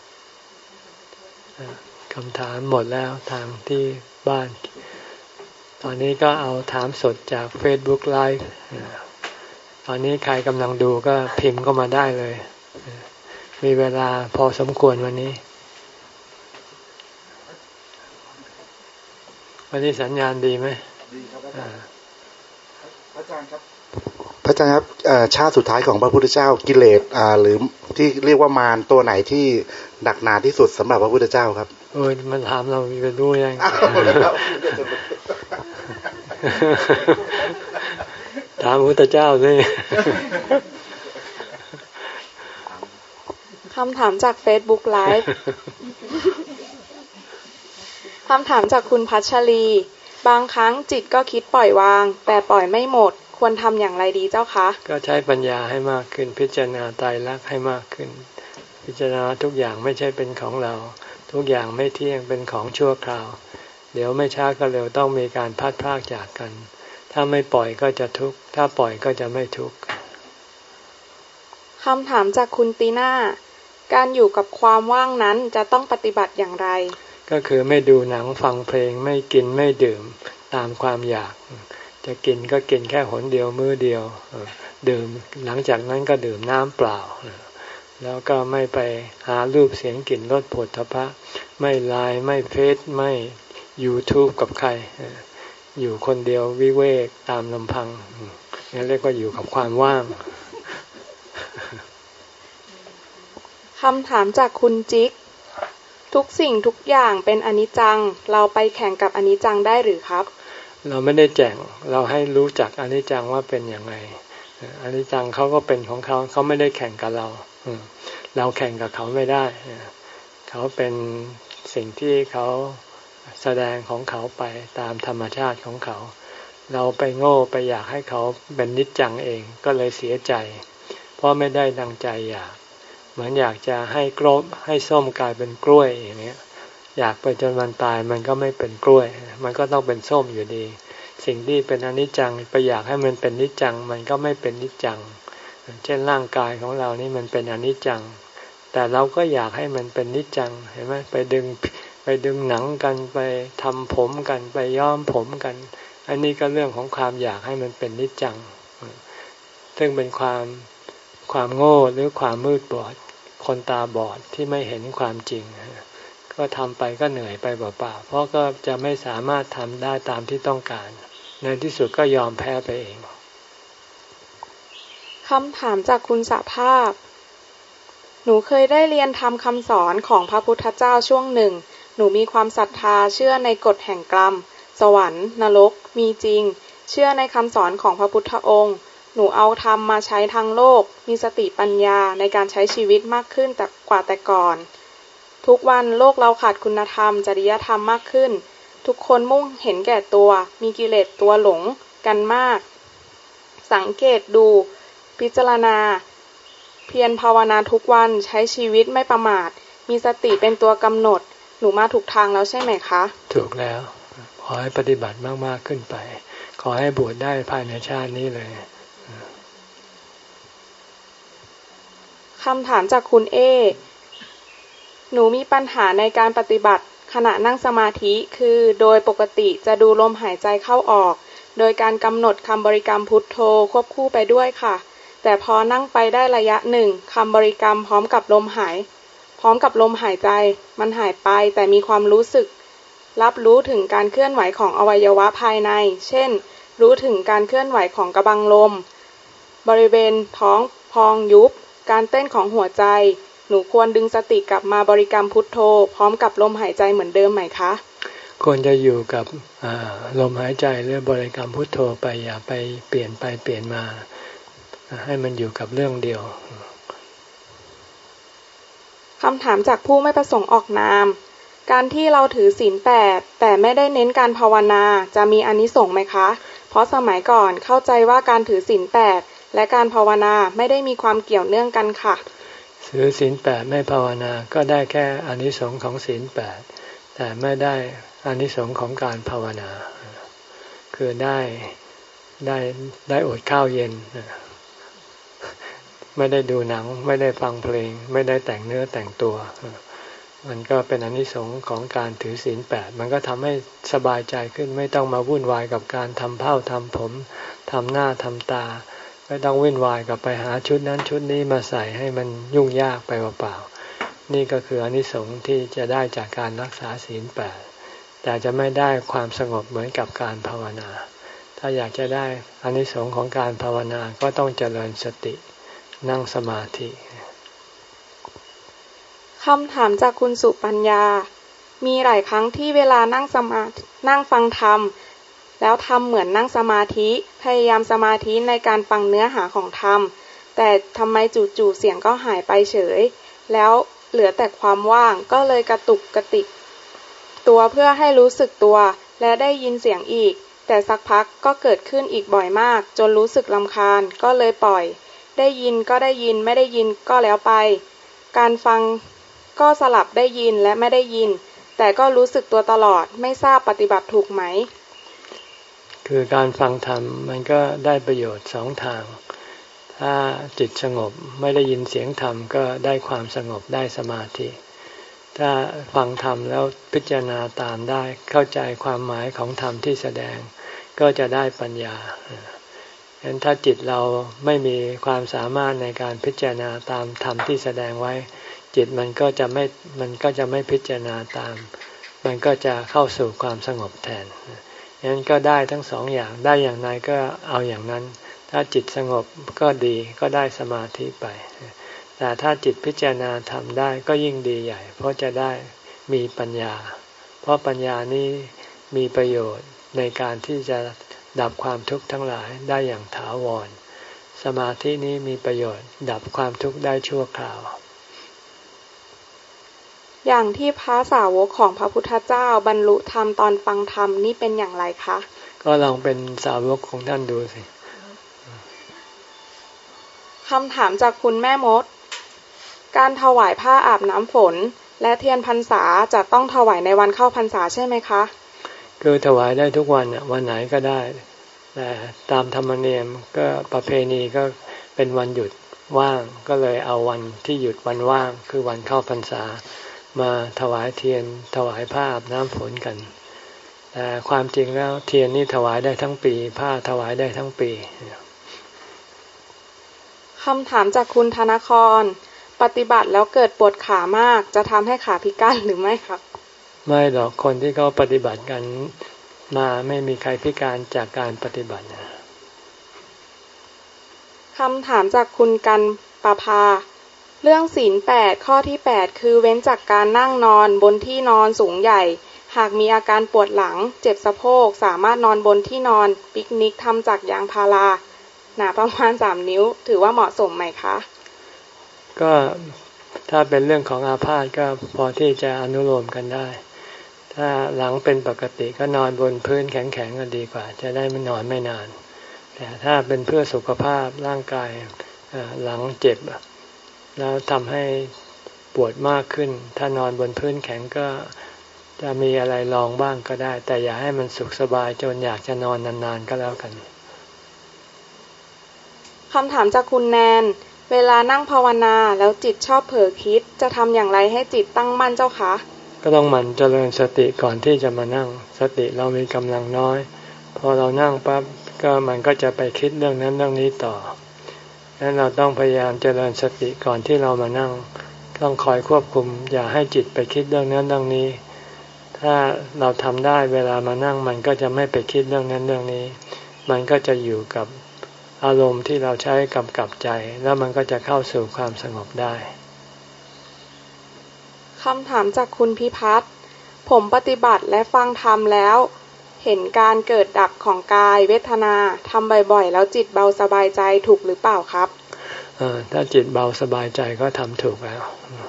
คำถามหมดแล้วทางที่บ้านตอนนี้ก็เอาถามสดจาก Facebook Live ตอนนี้ใครกำลังดูก็พิมพ์เข้ามาได้เลยมีเวลาพอสมควรวันนี้วันนี้สัญญาณดีไหมดีครับอาจารย์พระอาจารย์ครับพระอาจารย์ครับชาติสุดท้ายของพระพุทธเจ้ากิเลสหรือที่เรียกว่ามารตัวไหนที่หนักหนาที่สุดสำหรับพระพุทธเจ้าครับโอ้ยมันถามเรามีเป็นรู้ยังถามพระพุทธเจ้าสิคำถามจาก Facebook Live คำถามจากคุณพัชรีบางครั้งจิตก็คิดปล่อยวางแต่ปล่อยไม่หมดควรทำอย่างไรดีเจ้าคะก็ใช้ปัญญาให้มากขึ้นพิจารณาไตรลักษณ์ให้มากขึ้นพิจารณาทุกอย่างไม่ใช่เป็นของเราทุกอย่างไม่เที่ยงเป็นของชั่วคราวเดี๋ยวไม่ช้าก็เร็วต้องมีการพัดพรากจากกันถ้าไม่ปล่อยก็จะทุกข์ถ้าปล่อยก็จะไม่ทุกข์คำถามจากคุณตีน่าการอยู่กับความว่างนั้นจะต้องปฏิบัติอย่างไรก็คือไม่ดูหนังฟังเพลงไม่กินไม่ดื่มตามความอยากจะกินก็กินแค่หนเดียวมื้อเดียวดื่มหลังจากนั้นก็ดื่มน้ำเปล่าแล้วก็ไม่ไปหารูปเสียงกลิ่นรสโผฏฐัพพะไม่ไลน์ไม่เฟซไม่ยูทูบกับใครอยู่คนเดียววิเวกตามลำพังนี่เรียกว่าอยู่กับความว่างคำถามจากคุณจิ๊กทุกสิ่งทุกอย่างเป็นอนิจจังเราไปแข่งกับอนิจจังได้หรือครับเราไม่ได้แข่งเราให้รู้จักอนิจจังว่าเป็นอย่างไรอนิจจังเขาก็เป็นของเขาเขาไม่ได้แข่งกับเราเราแข่งกับเขาไม่ได้เขาเป็นสิ่งที่เขาแสดงของเขาไปตามธรรมชาติของเขาเราไปโง่ไปอยากให้เขาเป็นนิจจังเองก็เลยเสียใจเพราะไม่ได้ดังใจอยากเหมือนอยากจะให้กล้วยให้ส้มกลายเป็นกล้วยอย่างนี้อยากไปจนวันตายมันก็ไม่เป็นกล้วยมันก็ต้องเป็นส้มอยู่ดีสิ่งที่เป็นอนิจจังไปอยากให้มันเป็นนิจจังมันก็ไม่เป็นนิจจังเช่นร่างกายของเรานี่มันเป็นอนิจจังแต่เราก็อยากให้มันเป็นนิจจังเห็นไหมไปดึงไปดึงหนังกันไปทำผมกันไปย้อมผมกันอันนี้ก็เรื่องของความอยากให้มันเป็นนิจจังซึ่งเป็นความความโง่หรือความมืดบอดคนตาบอดที่ไม่เห็นความจริงก็ทำไปก็เหนื่อยไปเปล่าๆเพราะก็จะไม่สามารถทำได้ตามที่ต้องการในที่สุดก็ยอมแพ้ไปเองคำถามจากคุณสภาพหนูเคยได้เรียนทำคำสอนของพระพุทธเจ้าช่วงหนึ่งหนูมีความศรัทธาเชื่อในกฎแห่งกรรมสวรรค์นรกมีจริงเชื่อในคำสอนของพระพุทธองค์หนูเอาธรรมมาใช้ทางโลกมีสติปัญญาในการใช้ชีวิตมากขึ้นแต่กว่าแต่ก่อนทุกวันโลกเราขาดคุณธรรมจริยธรรมมากขึ้นทุกคนมุ่งเห็นแก่ตัวมีกิเลสตัวหลงกันมากสังเกตดูพิจารณาเพียรภาวนาทุกวันใช้ชีวิตไม่ประมาทมีสติเป็นตัวกำหนดหนูมาถูกทางแล้วใช่ไหมคะถูกแล้วขอให้ปฏิบัติมากๆขึ้นไปขอให้บวชได้ภายในชาตินี้เลยคำถามจากคุณเอหนูมีปัญหาในการปฏิบัติขณะนั่งสมาธิคือโดยปกติจะดูลมหายใจเข้าออกโดยการกำหนดคำบริกรรมพุทโธควบคู่ไปด้วยค่ะแต่พอนั่งไปได้ระยะหนึ่งคำบริกรรมพร้อมกับลมหายพร้อมกับลมหายใจมันหายไปแต่มีความรู้สึกรับรู้ถึงการเคลื่อนไหวของอวัยวะภายในเช่นรู้ถึงการเคลื่อนไหวของกระบังลมบริเวณท้องพองยุบการเต้นของหัวใจหนูควรดึงสติกลับมาบริกรรมพุทโธพร้อมกับลมหายใจเหมือนเดิมไหมคะควรจะอยู่กับลมหายใจหรือบริกรรมพุทโธไปอย่าไปเปลี่ยนไปเปลี่ยนมาให้มันอยู่กับเรื่องเดียวคำถามจากผู้ไม่ประสงค์ออกนามการที่เราถือศีลแปดแต่ไม่ได้เน้นการภาวนาจะมีอานิสงส์ไหมคะเพราะสมัยก่อนเข้าใจว่าการถือศีลแปดและการภาวนาไม่ได้มีความเกี่ยวเนื่องกันค่ะถือศีลแปดไม่ภาวนาก็ได้แค่อานิสงส์ของศีลแปดแต่ไม่ได้อานิสงส์ของการภาวนาคือได้ได้ได้อดข้าวเย็นไม่ได้ดูหนังไม่ได้ฟังเพลงไม่ได้แต่งเนื้อแต่งตัวมันก็เป็นอานิสงส์ของการถือศีลแปดมันก็ทำให้สบายใจขึ้นไม่ต้องมาวุ่นวายกับการทำเผ้าทำผมทำหน้าทำตาไม่ต้องวุ่นวายกับไปหาชุดนั้นชุดนี้มาใส่ให้มันยุ่งยากไปเปล่าๆนี่ก็คืออานิสงส์ที่จะได้จากการรักษาศีลแปดแต่จะไม่ได้ความสงบเหมือนกับการภาวนาถ้าอยากจะได้อานิสงส์ของการภาวนาก็ต้องเจริญสตินั่งสมาธิคำถามจากคุณสุปัญญามีหลายครั้งที่เวลานั่งสมานั่งฟังธรรมแล้วทำเหมือนนั่งสมาธิพยายามสมาธิในการฟังเนื้อหาของธรรมแต่ทำไมจู่ๆเสียงก็หายไปเฉยแล้วเหลือแต่ความว่างก็เลยกระตุกกระติกตัวเพื่อให้รู้สึกตัวและได้ยินเสียงอีกแต่สักพักก็เกิดขึ้นอีกบ่อยมากจนรู้สึกรำคาญก็เลยปล่อยได้ยินก็ได้ยินไม่ได้ยินก็แล้วไปการฟังก็สลับได้ยินและไม่ได้ยินแต่ก็รู้สึกตัวตลอดไม่ทราบปฏิบัติถูกไหมคือการฟังธรรมมันก็ได้ประโยชน์สองทางถ้าจิตสงบไม่ได้ยินเสียงธรรมก็ได้ความสงบได้สมาธิถ้าฟังธรรมแล้วพิจารณาตามได้เข้าใจความหมายของธรรมที่แสดงก็จะได้ปัญญาฉะนั้นถ้าจิตเราไม่มีความสามารถในการพิจารณาตามธรรมที่แสดงไว้จิตมันก็จะไม่มันก็จะไม่พิจารณาตามมันก็จะเข้าสู่ความสงบแทนฉะนั้นก็ได้ทั้งสองอย่างได้อย่างไรก็เอาอย่างนั้นถ้าจิตสงบก็ดีก็ได้สมาธิไปแต่ถ้าจิตพิจารณาทำได้ก็ยิ่งดีใหญ่เพราะจะได้มีปัญญาเพราะปัญญานี้มีประโยชน์ในการที่จะดับความทุกข์ทั้งหลายได้อย่างถาวรสมาธินี้มีประโยชน์ดับความทุกข์ได้ชั่วคราวอย่างที่พระสาวกของพระพุทธเจ้าบรรลุธรรมตอนฟังธรรมนี่เป็นอย่างไรคะก็ลองเป็นสาวกของท่านดูสิคำถามจากคุณแม่มดการถวายผ้าอาบน้ำฝนและเทียนพรรษาจะต้องถวายในวันเข้าพรรษาใช่ไหมคะคือถวายได้ทุกวันวันไหนก็ได้แต่ตามธรรมเนียมก็ประเพณีก็เป็นวันหยุดว่างก็เลยเอาวันที่หยุดวันว่างคือวันเข้าพรรษามาถวายเทียนถวายผ้าอาบน้ำฝนกันแต่ความจริงแล้วเทียนนี่ถวายได้ทั้งปีผ้าถวายได้ทั้งปีคำถามจากคุณธนครปฏิบัติแล้วเกิดปวดขามากจะทำให้ขาพิการหรือไม่ครับไม่หรอกคนที่เขาปฏิบัติกันมาไม่มีใครพิการจากการปฏิบัตินะคำถามจากคุณกันประภาเรื่องศีลแปดข้อที่แปดคือเว้นจากการนั่งนอนบนที่นอนสูงใหญ่หากมีอาการปวดหลังเจ็บสะโพกสามารถนอนบนที่นอนปิกนิกทำจากยางพาราหนาประมาณสามนิ้วถือว่าเหมาะสมไหมคะก็ถ้าเป็นเรื่องของอาพาธก็พอที่จะอนุโลมกันได้ถ้าหลังเป็นปกติก็นอนบนพื้นแข็งๆก็ดีกว่าจะได้ไม่นอนไม่นานแต่ถ้าเป็นเพื่อสุขภาพร่างกายหลังเจ็บแล้วทำให้ปวดมากขึ้นถ้านอนบนพื้นแข็งก็จะมีอะไรรองบ้างก็ได้แต่อย่าให้มันสุขสบายจนอยากจะนอนนานๆก็แล้วกันคำถามจากคุณแนนเวลานั่งภาวนาแล้วจิตชอบเผลอคิดจะทำอย่างไรให้จิตตั้งมั่นเจ้าคะก็ต้องหมั่นเจริญสติก่อนที่จะมานั่งสติเรามีกำลังน้อยพอเรานั่งปั๊บก็มันก็จะไปคิดเรื่องนั้นเรื่องนี้ต่อดังนั้นเราต้องพยายามเจริญสติก่อนที่เรามานั่งต้องคอยควบคุมอย่าให้จิตไปคิดเรื่องนั้นเรื่องนี้ถ้าเราทำได้เวลามานั่งมันก็จะไม่ไปคิดเรื่องนั้นเรื่องนี้มันก็จะอยู่กับอารมณ์ที่เราใช้กำกับใจแล้วมันก็จะเข้าสู่ความสงบได้คำถามจากคุณพิพัฒน์ผมปฏิบัติและฟังธรรมแล้วเห็นการเกิดดับของกายเวทนาทำบ่อยๆแล้วจิตเบาสบายใจถูกหรือเปล่าครับเออถ้าจิตเบาสบายใจก็ทำถูกแล้ว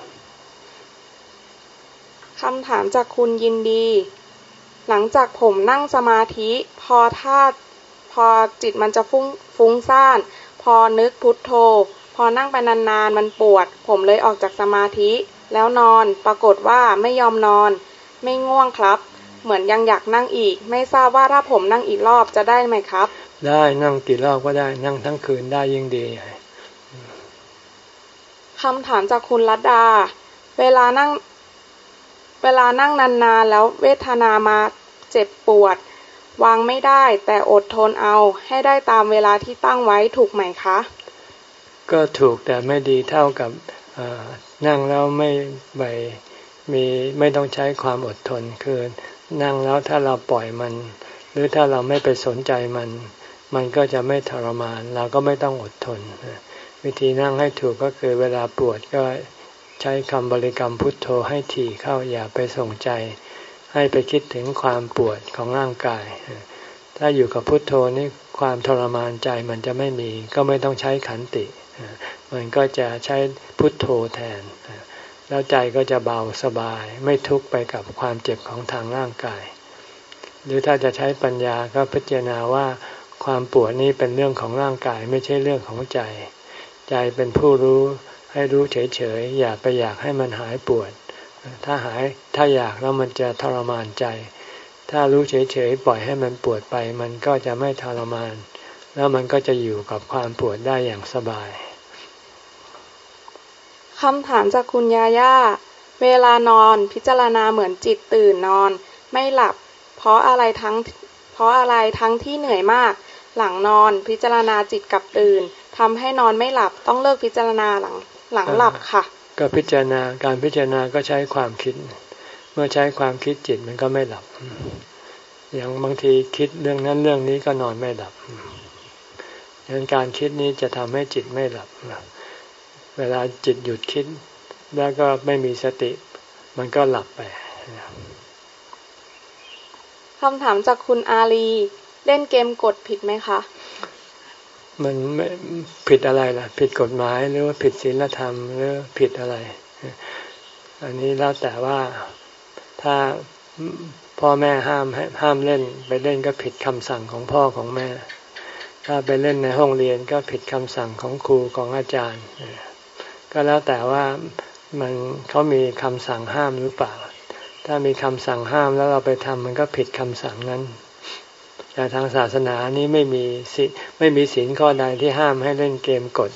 คำถามจากคุณยินดีหลังจากผมนั่งสมาธิพอท่าพอจิตมันจะฟุ้งฟุ้งซ่านพอนึกพุทโธพอนั่งไปนานๆมันปวดผมเลยออกจากสมาธิแล้วนอนปรากฏว่าไม่ยอมนอนไม่ง่วงครับเหมือนยังอยากนั่งอีกไม่ทราบว่าถ้าผมนั่งอีกรอบจะได้ไหมครับได้นั่งกี่รอบก็ได้นั่งทั้งคืนได้ยิ่งดีคำถามจากคุณรัตดาเวลานั่งเวลานั่งนานๆแล้วเวทนามาเจ็บปวดวางไม่ได้แต่อดทนเอาให้ได้ตามเวลาที่ตั้งไว้ถูกไหมคะก็ถูกแต่ไม่ดีเท่ากับนั่งแล้วไม่ไปมีไม่ต้องใช้ความอดทนคือนั่งแล้วถ้าเราปล่อยมันหรือถ้าเราไม่ไปสนใจมันมันก็จะไม่ทรมานเราก็ไม่ต้องอดทนวิธีนั่งให้ถูกก็คือเวลาปวดก็ใช้คำบริกรรมพุทโธให้ถี่เข้าอย่าไปส่งใจให้ไปคิดถึงความปวดของร่างกายถ้าอยู่กับพุทโธนี่ความทรมานใจมันจะไม่มีก็ไม่ต้องใช้ขันติมันก็จะใช้พุทโธแทนแล้วใจก็จะเบาสบายไม่ทุกข์ไปกับความเจ็บของทางร่างกายหรือถ้าจะใช้ปัญญาก็พิจารณาว่าความปวดนี้เป็นเรื่องของร่างกายไม่ใช่เรื่องของใจใจเป็นผู้รู้ให้รู้เฉยๆอย่าไปอยากให้มันหายปวดถ้าหายถ้าอยากแล้วมันจะทรมานใจถ้ารู้เฉยๆปล่อยให้มันปวดไปมันก็จะไม่ทรมานแล้วมันก็จะอยู่กับความปวดได้อย่างสบายคำถามจากคุณยาย่าเวลานอนพิจารณาเหมือนจิตตื่นนอนไม่หลับเพราะอะไรทั้งเพราะอะไรทั้งที่เหนื่อยมากหลังนอนพิจารณาจิตกับตื่นทำให้นอนไม่หลับต้องเลิกพิจารณาหลังหลังหลับค่ะก็พิจารณาการพิจารณาก็ใช้ความคิดเมื่อใช้ความคิดจิตมันก็ไม่หลับอย่างบางทีคิดเรื่องนั้นเรื่องนี้ก็นอนไม่หลับดังนั้นการคิดนี้จะทำให้จิตไม่หลับเวลาจิตหยุดคิดแล้วก็ไม่มีสติมันก็หลับไปคำถามจากคุณอาลีเล่นเกมกดผิดไหมคะมันไม่ผิดอะไรล่ะผิดกฎหมายหรือว่าผิดศีลธรรมหรือผิดอะไรอันนี้แล้วแต่ว่าถ้าพ่อแม่ห้ามห้ามเล่นไปเล่นก็ผิดคำสั่งของพ่อของแม่ถ้าไปเล่นในห้องเรียนก็ผิดคำสั่งของครูของอาจารย์ก็แล้วแต่ว่ามันเขามีคำสั่งห้ามหรือเปล่าถ้ามีคำสั่งห้ามแล้วเราไปทำมันก็ผิดคำสั่งนั้นแต่ทางศาสนานี้ไม่มีศีลไม่มีศีลข้อใดที่ห้ามให้เล่นเกมกด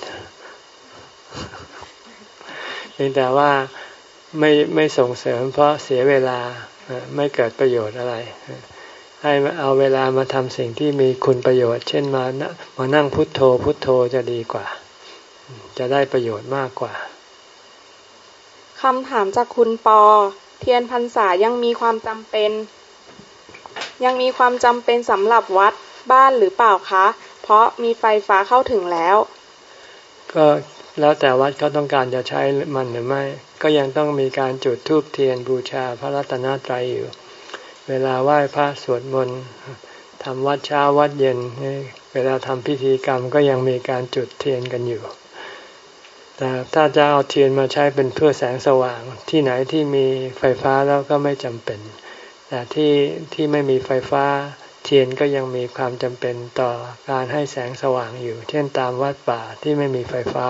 เพียงแต่ว่าไม่ไม่ส่งเสริมเพราะเสียเวลาไม่เกิดประโยชน์อะไรให้เอาเวลามาทำสิ่งที่มีคุณประโยชน์เช่นมามานั่งพุทโธพุทโธจะดีกว่าจะได้ประโยชน์มากกว่าคำถามจากคุณปอเทียนพรรษายังมีความจำเป็นยังมีความจำเป็นสำหรับวัดบ้านหรือเปล่าคะเพราะมีไฟฟ้าเข้าถึงแล้วก็แล้วแต่วัดเขาต้องการจะใช้มันหรือไม่ก็ยังต้องมีการจุดธูปเทียนบูชาพระรัตนตรัยอยู่เวลาไหว้พระสวดมนต์ทำวัดเช้าวัดเย็นเวลาทำพิธีกรรมก็ยังมีการจุดเทียนกันอยู่แต่ถ้าจะเอาเทียนมาใช้เป็นเพื่อแสงสว่างที่ไหนที่มีไฟฟ้าแล้วก็ไม่จำเป็นแต่ที่ที่ไม่มีไฟฟ้าเทียนก็ยังมีความจำเป็นต่อการให้แสงสว่างอยู่เช่นตามวัดป่าที่ไม่มีไฟฟ้า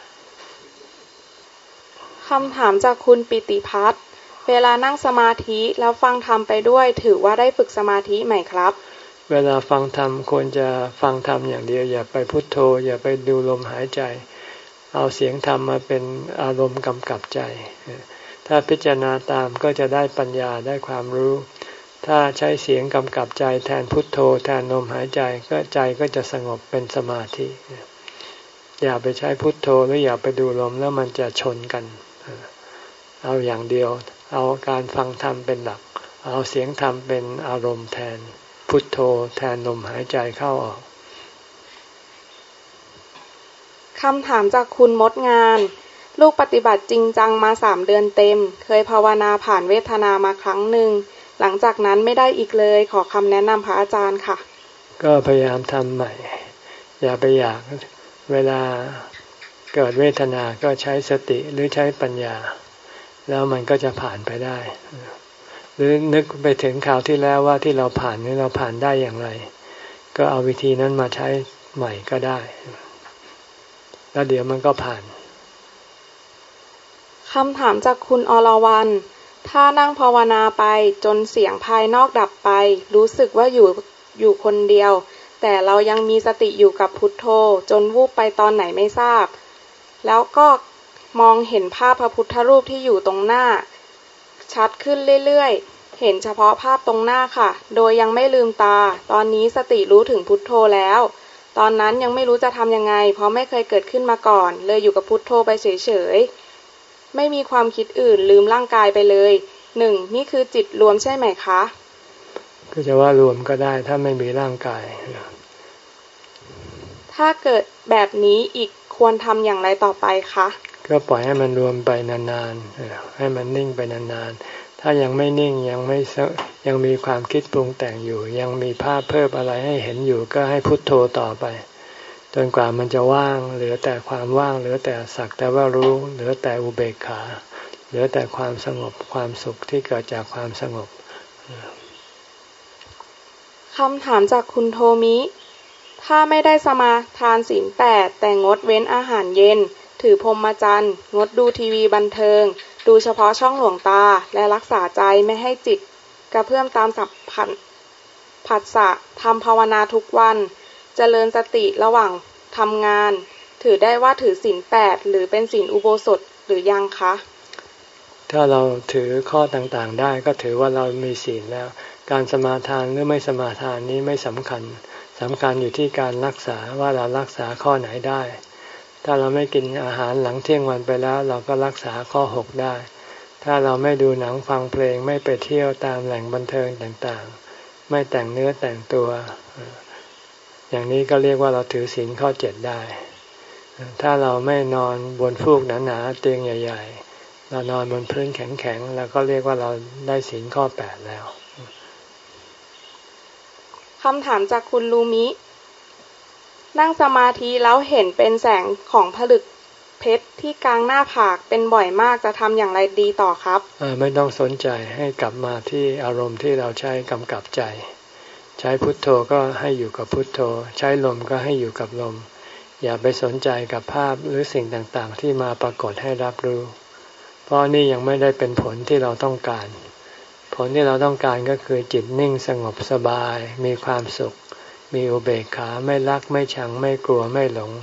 คำถามจากคุณปิติพัฒน์เวลานั่งสมาธิแล้วฟังธรรมไปด้วยถือว่าได้ฝึกสมาธิไหมครับเวลาฟังธรรมควรจะฟังธรรมอย่างเดียวอย่าไปพุทโธอย่าไปดูลมหายใจเอาเสียงธรรมมาเป็นอารมณ์กำกับใจถ้าพิจารณาตามก็จะได้ปัญญาได้ความรู้ถ้าใช้เสียงกำกับใจแทนพุทโธแทนลมหายใจก็ใจก็จะสงบเป็นสมาธิอย่าไปใช้พุทโธหรืออย่าไปดูลมแล้วมันจะชนกันเอาอย่างเดียวเอาการฟังธรรมเป็นหลักเอาเสียงธรรมเป็นอารมณ์แทนพุทโธแทนลมหายใจเข้าออกคำถามจากคุณมดงานลูกปฏิบัติจริงจังมาสามเดือนเต็มเคยภาวนาผ่านเวทนามาครั้งหนึ่งหลังจากนั้นไม่ได้อีกเลยขอคำแนะนำพระอาจารย์ค่ะก็พยายามทำใหม่อย่าไปอยากเวลาเกิดเวทนาก็ใช้สติหรือใช้ปัญญาแล้วมันก็จะผ่านไปได้หรือนึกไปถึงคราวที่แล้วว่าที่เราผ่านนี้เราผ่านได้อย่างไรก็เอาวิธีนั้นมาใช้ใหม่ก็ได้แล้วเดี๋ยวมันก็ผ่านคำถามจากคุณอรวรรณถ้านั่งภาวนาไปจนเสียงภายนอกดับไปรู้สึกว่าอยู่อยู่คนเดียวแต่เรายังมีสติอยู่กับพุทโธจนวูบไปตอนไหนไม่ทราบแล้วก็มองเห็นภาพพระพุทธรูปที่อยู่ตรงหน้าชัดขึ้นเรื่อยๆเห็นเฉพาะภาพตรงหน้าค่ะโดยยังไม่ลืมตาตอนนี้สติรู้ถึงพุทโธแล้วตอนนั้นยังไม่รู้จะทำยังไงเพราะไม่เคยเกิดขึ้นมาก่อนเลยอยู่กับพุทโธไปเฉยๆไม่มีความคิดอื่นลืมร่างกายไปเลยหนึ่งนี่คือจิตรวมใช่ไหมคะก็จะว่ารวมก็ได้ถ้าไม่มีร่างกายถ้าเกิดแบบนี้อีกควรทำอย่างไรต่อไปคะก็ปล่อยให้มันรวมไปนานๆให้มันนิ่งไปนานๆถ้ายังไม่นิ่งยังไม่ยังมีความคิดปรุงแต่งอยู่ยังมีภาพเพิ่มอะไรให้เห็นอยู่ก็ให้พุทโธต่อไปจนกว่ามันจะว่างเหลือแต่ความว่างเหลือแต่สักแต่ว่ารู้เหลือแต่อุเบกขาเหลือแต่ความสงบความสุขที่เกิดจากความสงบคำถามจากคุณโทมิถ้าไม่ได้สมาทานศีลแปดแต่งดเว้นอาหารเย็นถือพรหมจรรย์งดดูทีวีบันเทิงดูเฉพาะช่องหลวงตาและรักษาใจไม่ให้จิตกระเพื่อมตามสัพพันผัสสะทำภาวนาทุกวันเจริญสติระหว่างทำงานถือได้ว่าถือศีลแปดหรือเป็นศีลอุโบสถหรือยังคะถ้าเราถือข้อต่างๆได้ก็ถือว่าเรามีศีลแล้วการสมาทานหรือไม่สมาทานนี้ไม่สำคัญสำคัญอยู่ที่การรักษาว่าเรารักษาข้อไหนได้ถ้าเราไม่กินอาหารหลังเที่ยงวันไปแล้วเราก็รักษาข้อหกได้ถ้าเราไม่ดูหนังฟังเพลงไม่ไปเที่ยวตามแหล่งบันเทิงต่างๆไม่แต่งเนื้อแต่งตัวอย่างนี้ก็เรียกว่าเราถือศีลข้อเจ็ดได้ถ้าเราไม่นอนบนฟูกหนาๆเตียงใหญ่ๆเรานอนบนพื้นแข็งๆแล้วก็เรียกว่าเราได้ศีลข้อแปดแล้วคำถามจากคุณลูมินั่งสมาธิแล้วเห็นเป็นแสงของผลึกเพชรที่กลางหน้าผากเป็นบ่อยมากจะทำอย่างไรดีต่อครับไม่ต้องสนใจให้กลับมาที่อารมณ์ที่เราใช้กำกับใจใช้พุทโธก็ให้อยู่กับพุทโธใช้ลมก็ให้อยู่กับลมอย่าไปสนใจกับภาพหรือสิ่งต่างๆที่มาปรากฏให้รับรู้เพราะนี่ยังไม่ได้เป็นผลที่เราต้องการผลที่เราต้องการก็คือจิตนิ่งสงบสบายมีความสุขมีอุเบกขาไม่รักไม่ชังไม่กลัวไม่หลง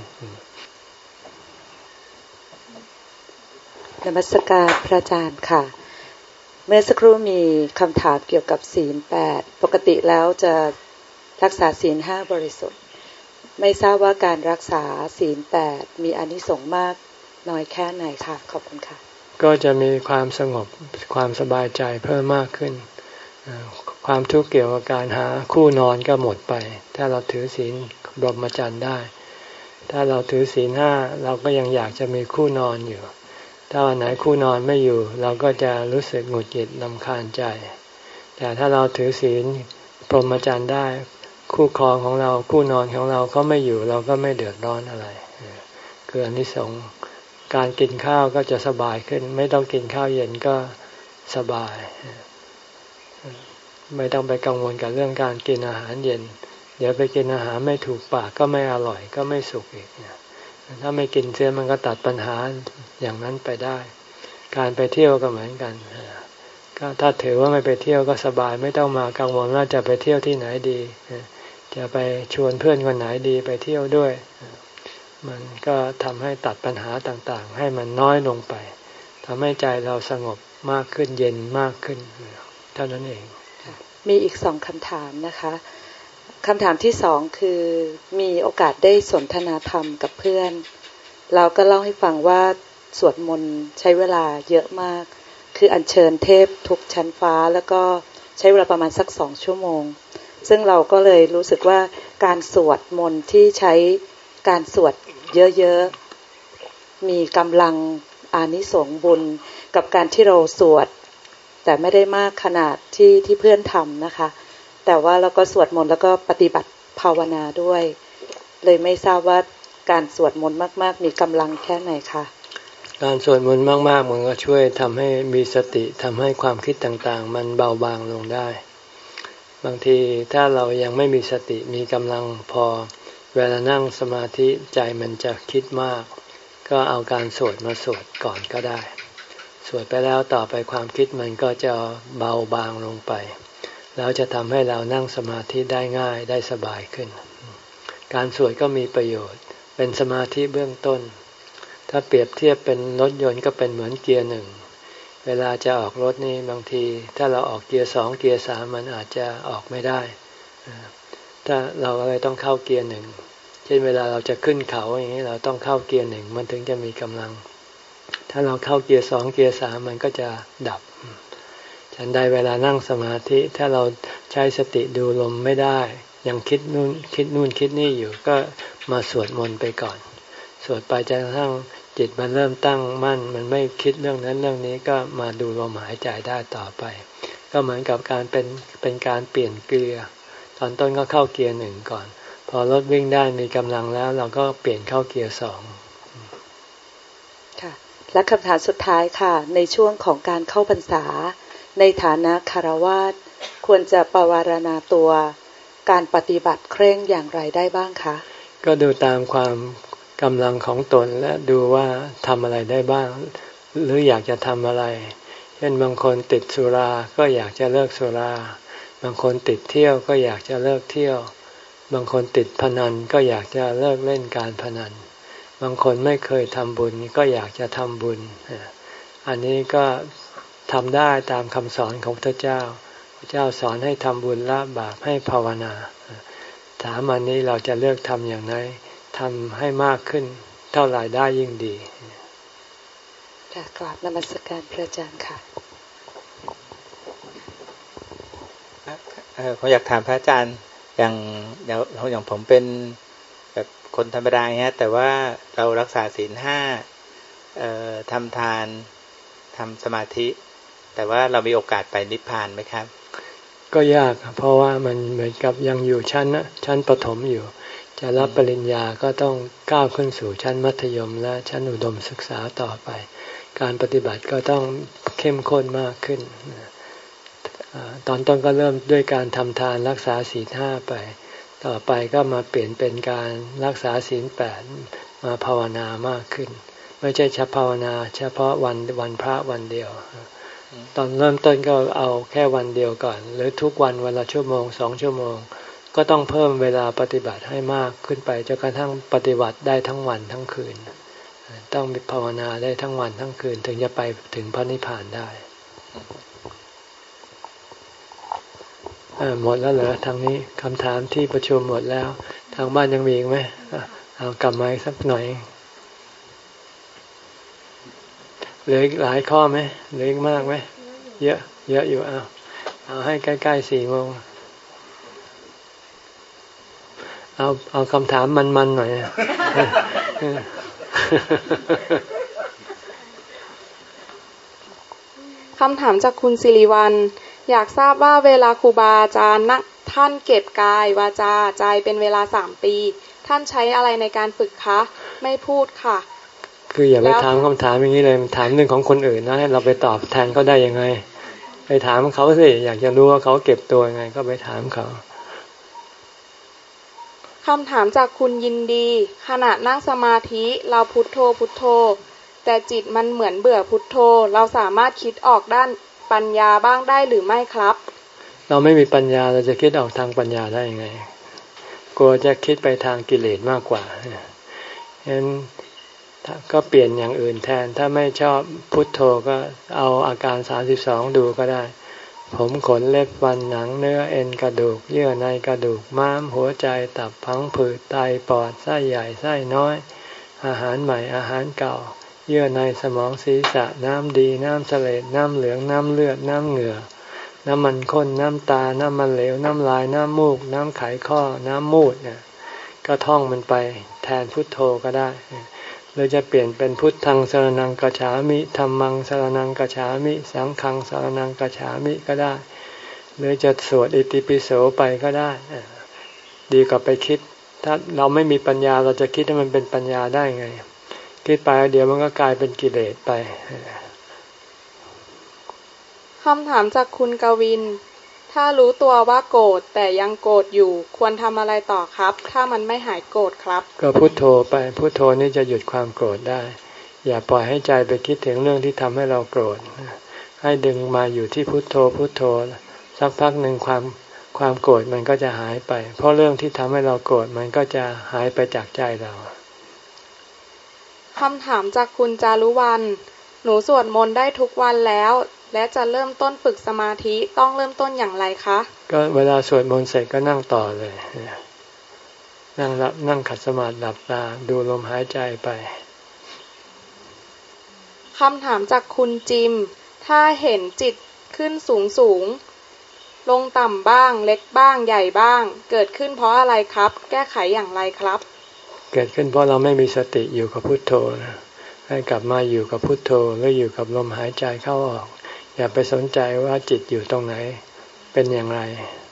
นมัสการพระอาจารย์ค่ะเมื่อสักครู่มีคำถามเกี่ยวกับศีลแปดปกติแล้วจะรักษาศีลห้าบริสุทธิ์ไม่ทราบว่าการรักษาศีลแปดมีอานิสงส์มากน้อยแค่ไหนค่ะขอบคุณค่ะก็จะมีความสงบความสบายใจเพิ่มมากขึ้นความทุกข์เกี่ยวกับการหาคู่นอนก็หมดไปถ้าเราถือศีลบรหมจรรย์ได้ถ้าเราถือศีลห้าเราก็ยังอยากจะมีคู่นอนอยู่ถ้าวันไหนคู่นอนไม่อยู่เราก็จะรู้สึกหงุดหงิดรำคาญใจแต่ถ้าเราถือศีลพรหมจรรย์ได้คู่ครองของเราคู่นอนของเราก็ไม่อยู่เราก็ไม่เดือดร้อนอะไรคืออานิสงส์การกินข้าวก็จะสบายขึ้นไม่ต้องกินข้าวเย็นก็สบายไม่ต้องไปกังวลกับเรื่องการกินอาหารเย็นเดี๋ยวไปกินอาหารไม่ถูกปากก็ไม่อร่อยก็ไม่สุขอีกถ้าไม่กินเสียมันก็ตัดปัญหาอย่างนั้นไปได้การไปเที่ยวก็เหมือนกันก็ถ้าถือว่าไม่ไปเที่ยวก็สบายไม่ต้องมากังวลว่าจะไปเที่ยวที่ไหนดีจะไปชวนเพื่อนคนไหนดีไปเที่ยวด้วยมันก็ทำให้ตัดปัญหาต่างๆให้มันน้อยลงไปทำให้ใจเราสงบมากขึ้นเย็นมากขึ้นเท่านั้นเองมีอีกสองคำถามนะคะคำถามที่สองคือมีโอกาสได้สนทนาธรรมกับเพื่อนเราก็เล่าให้ฟังว่าสวดมนต์ใช้เวลาเยอะมากคืออัญเชิญเทพทุกชั้นฟ้าแล้วก็ใช้เวลาประมาณสักสองชั่วโมงซึ่งเราก็เลยรู้สึกว่าการสวดมนต์ที่ใช้การสวดเยอะๆมีกำลังอานิสงส์บุญกับการที่เราสวดแต่ไม่ได้มากขนาดที่ที่เพื่อนทำนะคะแต่ว่าเราก็สวดมนต์แล้วก็ปฏิบัติภาวนาด้วยเลยไม่ทราบว่าการสวดมนต์มากๆมีกำลังแค่ไหนคะการสวดมนต์มากๆมันก็ช่วยทำให้มีสติทำให้ความคิดต่างๆมันเบาบางลงได้บางทีถ้าเรายังไม่มีสติมีกำลังพอเวลานั่งสมาธิใจมันจะคิดมากก็เอาการสวดมาสวดก่อนก็ได้สวดไปแล้วต่อไปความคิดมันก็จะเบาบางลงไปแล้วจะทำให้เรานั่งสมาธิได้ง่ายได้สบายขึ้นการสวดก็มีประโยชน์เป็นสมาธิเบื้องต้นถ้าเปรียบเทียบเป็นรถยนต์ก็เป็นเหมือนเกียร์หนึ่งเวลาจะออกรถนี่บางทีถ้าเราออกเกียร์สองเกียร์สามมันอาจจะออกไม่ได้ถ้าเราก็เลยต้องเข้าเกียร์หนึ่งเช่นเวลาเราจะขึ้นเขาอย่างนี้เราต้องเข้าเกียร์หนึ่งมันถึงจะมีกำลังถ้าเราเข้าเกียร์สองเกียร์สามมันก็จะดับฉันใดเวลานั่งสมาธิถ้าเราใช้สติดูลมไม่ได้ยังคิดนู่นคิดนู่นคิดนี่อยู่ก็มาสวดมนต์ไปก่อนสวดไปจนกระทั่งจิตมันเริ่มตั้งมั่นมันไม่คิดเรื่องนั้นเรื่องนี้ก็มาดูลมหายใจได้ต่อไปก็เหมือนกับการเป็นเป็นการเปลี่ยนเกียร์ตอนต้นก็เข้าเกียร์หนึ่งก่อนพอรถวิ่งได้มีกำลังแล้วเราก็เปลี่ยนเข้าเกียร์สองค่ะและคำถามสุดท้ายค่ะในช่วงของการเข้าพรรษาในฐานะคฤหัสถ์ควรจะปวารณาตัวการปฏิบัติเคร่งอย่างไรได้บ้างคะก็ดูตามความกำลังของตนและดูว่าทำอะไรได้บ้างหรืออยากจะทำอะไรเช่นบางคนติดสุราก็อยากจะเลิกสุราบางคนติดเที่ยวก็อยากจะเลิกเที่ยวบางคนติดพนันก็อยากจะเลิกเล่นการพนันบางคนไม่เคยทำบุญก็อยากจะทำบุญอันนี้ก็ทำได้ตามคำสอนของพระเจ้าพระเจ้าสอนให้ทำบุญละบาปให้ภาวนาถามอันนี้เราจะเลือกทำอย่างไรทำให้มากขึ้นเท่าไหร่ได้ยิ่งดีกราบนมัสการพระอาจารย์ค่ะเออผมอยากถามพระอาจารย์อย่างอย่างอย่างผมเป็นแบบคนธรรมดาฮะแต่ว่าเรารักษาศีลห้าเอ่อทำทานทำสมาธิแต่ว่าเรามีโอกาสไปนิพพานไหมครับก็ยากเพราะว่ามันเหมือนกับยังอยู่ชั้นนะชั้นประถมอยู่จะรับปริญญาก็ต้องก้าวขึ้นสู่ชั้นมัธยมและชั้นอุดมศึกษาต่อไปการปฏิบัติก็ต้องเข้มข้นมากขึ้นตอนต้นก็เริ่มด้วยการทำทานรักษาศีลห้าไปต่อไปก็มาเปลี่ยนเป็นการรักษาศีลแปดมาภาวนามากขึ้นไม่ใช่เฉพาะภาวนาเฉพาะวันวันพระวันเดียวตอนเริ่มต้นก็เอาแค่วันเดียวก่อนหรือทุกวันวันละชั่วโมงสองชั่วโมงก็ต้องเพิ่มเวลาปฏิบัติให้มากขึ้นไปจนกระทั่งปฏิบัติได้ทั้งวันทั้งคืนต้องภาวนาได้ทั้งวันทั้งคืนถึงจะไปถึงพระนิพพานได้หมดแล้วเหรอทางนี้คำถามที่ประชุมหมดแล้วทางบ้านยังมีอีกไหมเอากลับมาอีกสักหน่อยเหลืออีกหลายข้อไหมเหลืออีกมากไหมเยอะเยอะอยู่เอาเอาให้ใกล้ๆสี่โมงเอาเอาคำถามมันๆหน่อยคำถามจากคุณสิริวัลย์อยากทราบว่าเวลาครูบาอาจารย์ท่านเก็บกายวาจาใจเป็นเวลาสามปีท่านใช้อะไรในการฝึกคะไม่พูดค่ะคืออย่าไปถามคำถามอย่างนี้เลยถามเรื่องของคนอื่นนะให้เราไปตอบแทนเขาได้ยังไงไปถามเขาสิอยากจะรู้ว่าเขาเก็บตัวยังไงก็ไปถามเขาคำถามจากคุณยินดีขณะนั่งสมาธิเราพุทโธพุทโธแต่จิตมันเหมือนเบื่อพุทโธเราสามารถคิดออกด้านปัญญาบ้างได้หรือไม่ครับเราไม่มีปัญญาเราจะคิดออกทางปัญญาได้ยังไงกลัวจะคิดไปทางกิเลสมากกว่าฉะนั้นก็เปลี่ยนอย่างอื่นแทนถ้าไม่ชอบพุทโธก็เอาอาการสามสิบสองดูก็ได้ผมขนเล็บฟันหนังเนื้อเอ็นกระดูกเยื่อในกระดูกม้ามหัวใจตับพังผืดไตปอดไส้ใหญ่ไส้น้อยอาหารใหม่อาหารเก่าเยื่อในสมองศีรษะน้ำดีน้ำเสลดน้ำเหลืองน้ำเลือดน้ำเหงื่อน้ำมันข้นน้ำตาน้ำมันเหลวน้ำลายน้ำมูกน้ำไขข้อน้ำมูดเนี่ยก็ท่องมันไปแทนพุทโธก็ได้หรือจะเปลี่ยนเป็นพุทธังสรณังกัจฉามิธัมมังสรณังกัจฉามิสังฆังสรณังกัจฉามิก็ได้หรือจะสวดอิติปิโสไปก็ได้ดีกว่าไปคิดถ้าเราไม่มีปัญญาเราจะคิดให้มันเป็นปัญญาได้ไงคิดไปเดี๋ยวมันก็กลายเป็นกิเลสไปคำถามจากคุณกวินถ้ารู้ตัวว่าโกรธแต่ยังโกรธอยู่ควรทำอะไรต่อครับถ้ามันไม่หายโกรธครับก็พุทโธไปพุทโธนี่จะหยุดความโกรธได้อย่าปล่อยให้ใจไปคิดถึงเรื่องที่ทำให้เราโกรธให้ดึงมาอยู่ที่พุทโธพุทโธสักพักหนึ่งความความโกรธมันก็จะหายไปเพราะเรื่องที่ทำให้เราโกรธมันก็จะหายไปจากใจเราคำถามจากคุณจารุวรรณหนูสวดมนต์ได้ทุกวันแล้วและจะเริ่มต้นฝึกสมาธิต้องเริ่มต้นอย่างไรคะก็เวลาสวดมนต์เสร็จก็นั่งต่อเลยนั่งหลับนั่งขัดสมาธิหลับตาดูลมหายใจไปคำถามจากคุณจิมถ้าเห็นจิตขึ้นสูงสูงลงต่ำบ้างเล็กบ้างใหญ่บ้างเกิดขึ้นเพราะอะไรครับแก้ไขอย่างไรครับเกิดขึ้นเพราะเราไม่มีสติอยู่กับพุทโธนะให้กลับมาอยู่กับพุทโธแล้วอยู่กับลมหายใจเข้าออกอย่าไปสนใจว่าจิตอยู่ตรงไหนเป็นอย่างไร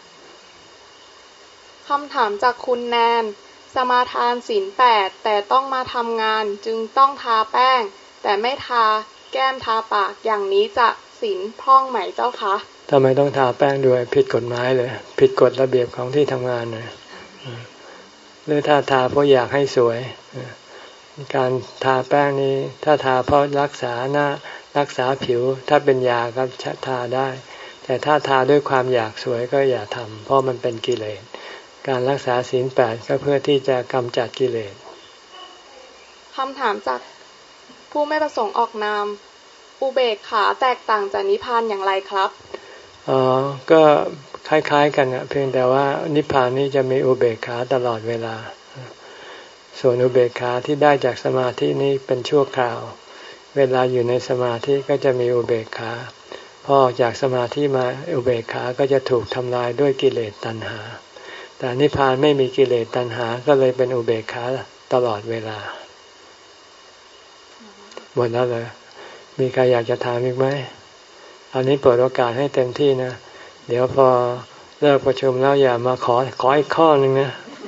คำถามจากคุณแนนสมาทานศีลแปดแต่ต้องมาทำงานจึงต้องทาแป้งแต่ไม่ทาแก้มทาปากอย่างนี้จะศีลพร่องไหมเจ้าคะทำไมต้องทาแป้งด้วยผิดกฎหมายเลยผิดกฎระเบียบของที่ทำงานเลยหรือถ้าทาเพราะอยากให้สวยการทาแป้งนี้ถ้าทาเพราะรักษาหน้ารักษาผิวถ้าเป็นยาก็ทาได้แต่ถ้าทาด้วยความอยากสวยก็อย่าทำเพราะมันเป็นกิเลสการรักษาศีลแปดก็เพื่อที่จะกำจัดกิเลสคำถามจากผู้ไม่ประสงค์ออกนามอุเบกขาแตกต่างจากนิพพานอย่างไรครับอ๋อก็คล้ายๆกันนะเพียงแต่ว่านิพพานนี้จะมีอุเบกขาตลอดเวลาส่วนอุเบกขาที่ได้จากสมาธินี้เป็นชั่วคราวเวลาอยู่ในสมาธิก็จะมีอุเบกขาพอออกจากสมาธิมาอุเบกขาก็จะถูกทำลายด้วยกิเลสตัณหาแต่นิพพานไม่มีกิเลสตัณหาก็เลยเป็นอุเบกขาตลอดเวลาหมดแล้วเลยมีใครอยากจะถามอีกไหมอันนี้เปิดโอกาสให้เต็มที่นะเดี๋ยวพอเลิกประชุมแล้วอย่ามาขอขออีกข้อหนึ่งนะ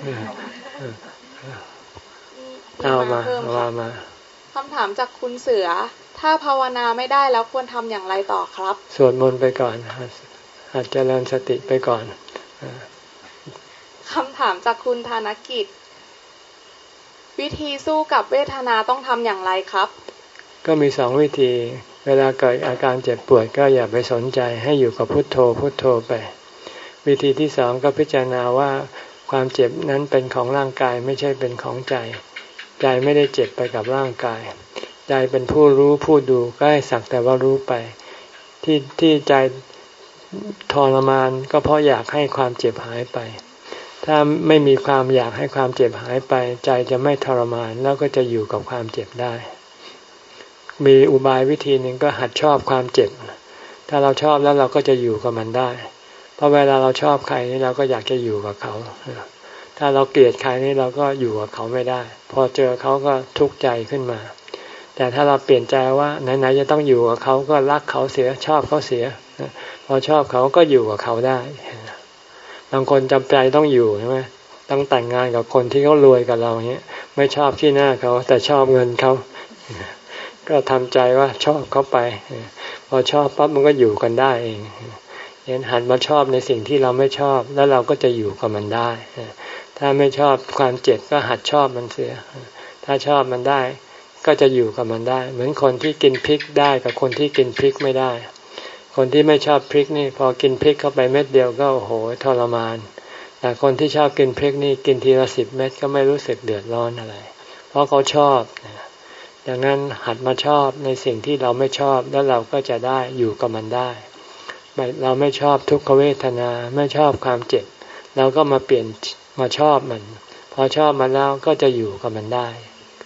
เอามาเอามาคำถามจากคุณเสือถ้าภาวนาไม่ได้แล้วควรทำอย่างไรต่อครับสวดมนต์ไปก่อนอาจจะเจริญสติไปก่อนคำถามจากคุณธนกิจวิธีสู้กับเวทนาต้องทำอย่างไรครับก็มีสองวิธีเวลาเกิดอาการเจ็บปวดก็อย่าไปสนใจให้อยู่กับพุทโธพุทโธไปวิธีที่สองก็พิจารณาว่าความเจ็บนั้นเป็นของร่างกายไม่ใช่เป็นของใจใจไม่ได้เจ็บไปกับร่างกายใจเป็นผู้รู้ผู้ดูก็ให้สักแต่ว่ารู้ไปที่ที่ใจทรมานก็เพราะอยากให้ความเจ็บหายไปถ้าไม่มีความอยากให้ความเจ็บหายไปใจจะไม่ทรมานแล้วก็จะอยู่กับความเจ็บได้มีอุบายวิธีหนึ่งก็หัดชอบความเจ็บถ้าเราชอบแล้วเราก็จะอยู่กับมันได้เพราะเวลาเราชอบใครนี่เราก็อยากจะอยู่กับเขาถ้าเราเกลียดใครนี่เราก็อยู่กับเขาไม่ได้พอเจอเขาก็ทุกข์ใจขึ้นมาแต่ถ้าเราเปลี่ยนใจว่าไหนๆจะต้องอยู่กับเขาก็รักเขาเสียชอบเขาเสียพอชอบเขาก็อยู่กับเขาได้บางคนจำใจต้องอยู่ใช่ไหมต้องแต่งงานกับคนที่เขารวยกับเราเนี้ยไม่ชอบที่หน้าเขาแต่ชอบเงินเขาก็ทำใจว่าชอบเขาไปพอชอบปั๊บมันก็อยู่กันได้เองเห็นหันมาชอบในสิ่งที่เราไม่ชอบแล้วเราก็จะอยู่กับมันได้ถ้าไม่ชอบความเจ็บก็หัดชอบมันเสียถ้าชอบมันได้ก็จะอยู่กับมันได้เหมือนคนที่กินพริกได้กับคนที่กินพริกไม่ได้คนที่ไม่ชอบพริกนี่พอกินพริกเข้าไปเม็ดเดียวก็โอ้โหทรมานแต่คนที่ชอบกินพริกนี่กินทีละสิบเม็ดก็ไม่รู้สึกเดือดร้อนอะไรเพราะเขาชอบดังนั้นหัดมาชอบในสิ่งที่เราไม่ชอบแล้วเราก็จะได้อยู่กับมันได้เราไม่ชอบทุกขเวทนาไม่ชอบความเจ็บเราก็มาเปลี่ยนมาชอบมันพอชอบมันแล้วก็จะอยู่กับมันได้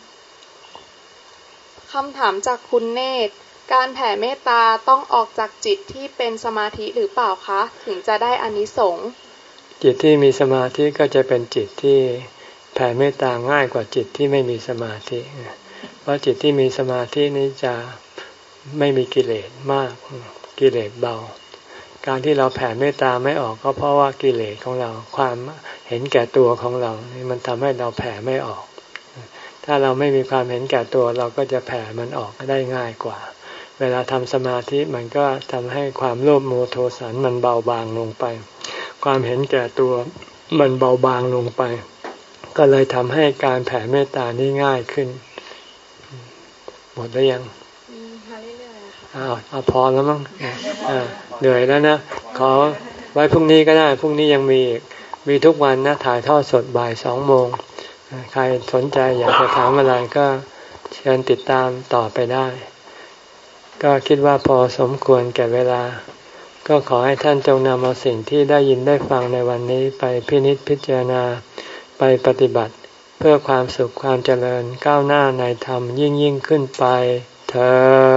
คำถามจากคุณเนตรการแผ่เมตตาต้องออกจากจิตที่เป็นสมาธิหรือเปล่าคะถึงจะได้อานิสงส์จิตที่มีสมาธิก็จะเป็นจิตที่แผ่เมตตาง่ายกว่าจิตที่ไม่มีสมาธิเพราะจิตที่มีสมาธินี้จะไม่มีกิเลสมากกิเลสเบาการที่เราแผ่เมตตาไม่ออกก็เพราะว่ากิเลสของเราความเห็นแก่ตัวของเรานี่มันทำให้เราแผ่ไม่ออกถ้าเราไม่มีความเห็นแก่ตัวเราก็จะแผ่มันออกได้ง่ายกว่าเวลาทำสมาธิมันก็ทำให้ความโลภโมโทสันมันเบาบางลงไปความเห็นแก่ตัวมันเบาบางลงไปก็เลยทำให้การแผ่เมตตานี่ง่ายขึ้นหมดแล้วยังอ้าวเอาพอแล้วมั้งเหนื่อยแล้วนะขอไว้พรุ่งนี้ก็ได้พรุ่งนี้ยังมีมีทุกวันนะถ่ายทอดสดบ่ายสองโมงใครสนใจอยากจะถามอะไรก็เชิญติดตามต่อไปได้ก็คิดว่าพอสมควรแก่เวลาก็ขอให้ท่านจงนำเอาสิ่งที่ได้ยินได้ฟังในวันนี้ไปพินิจพิจารณาไปปฏิบัติเพื่อความสุขความเจริญก้าวหน้าในธรรมยิ่งยิ่งขึ้นไปเถิด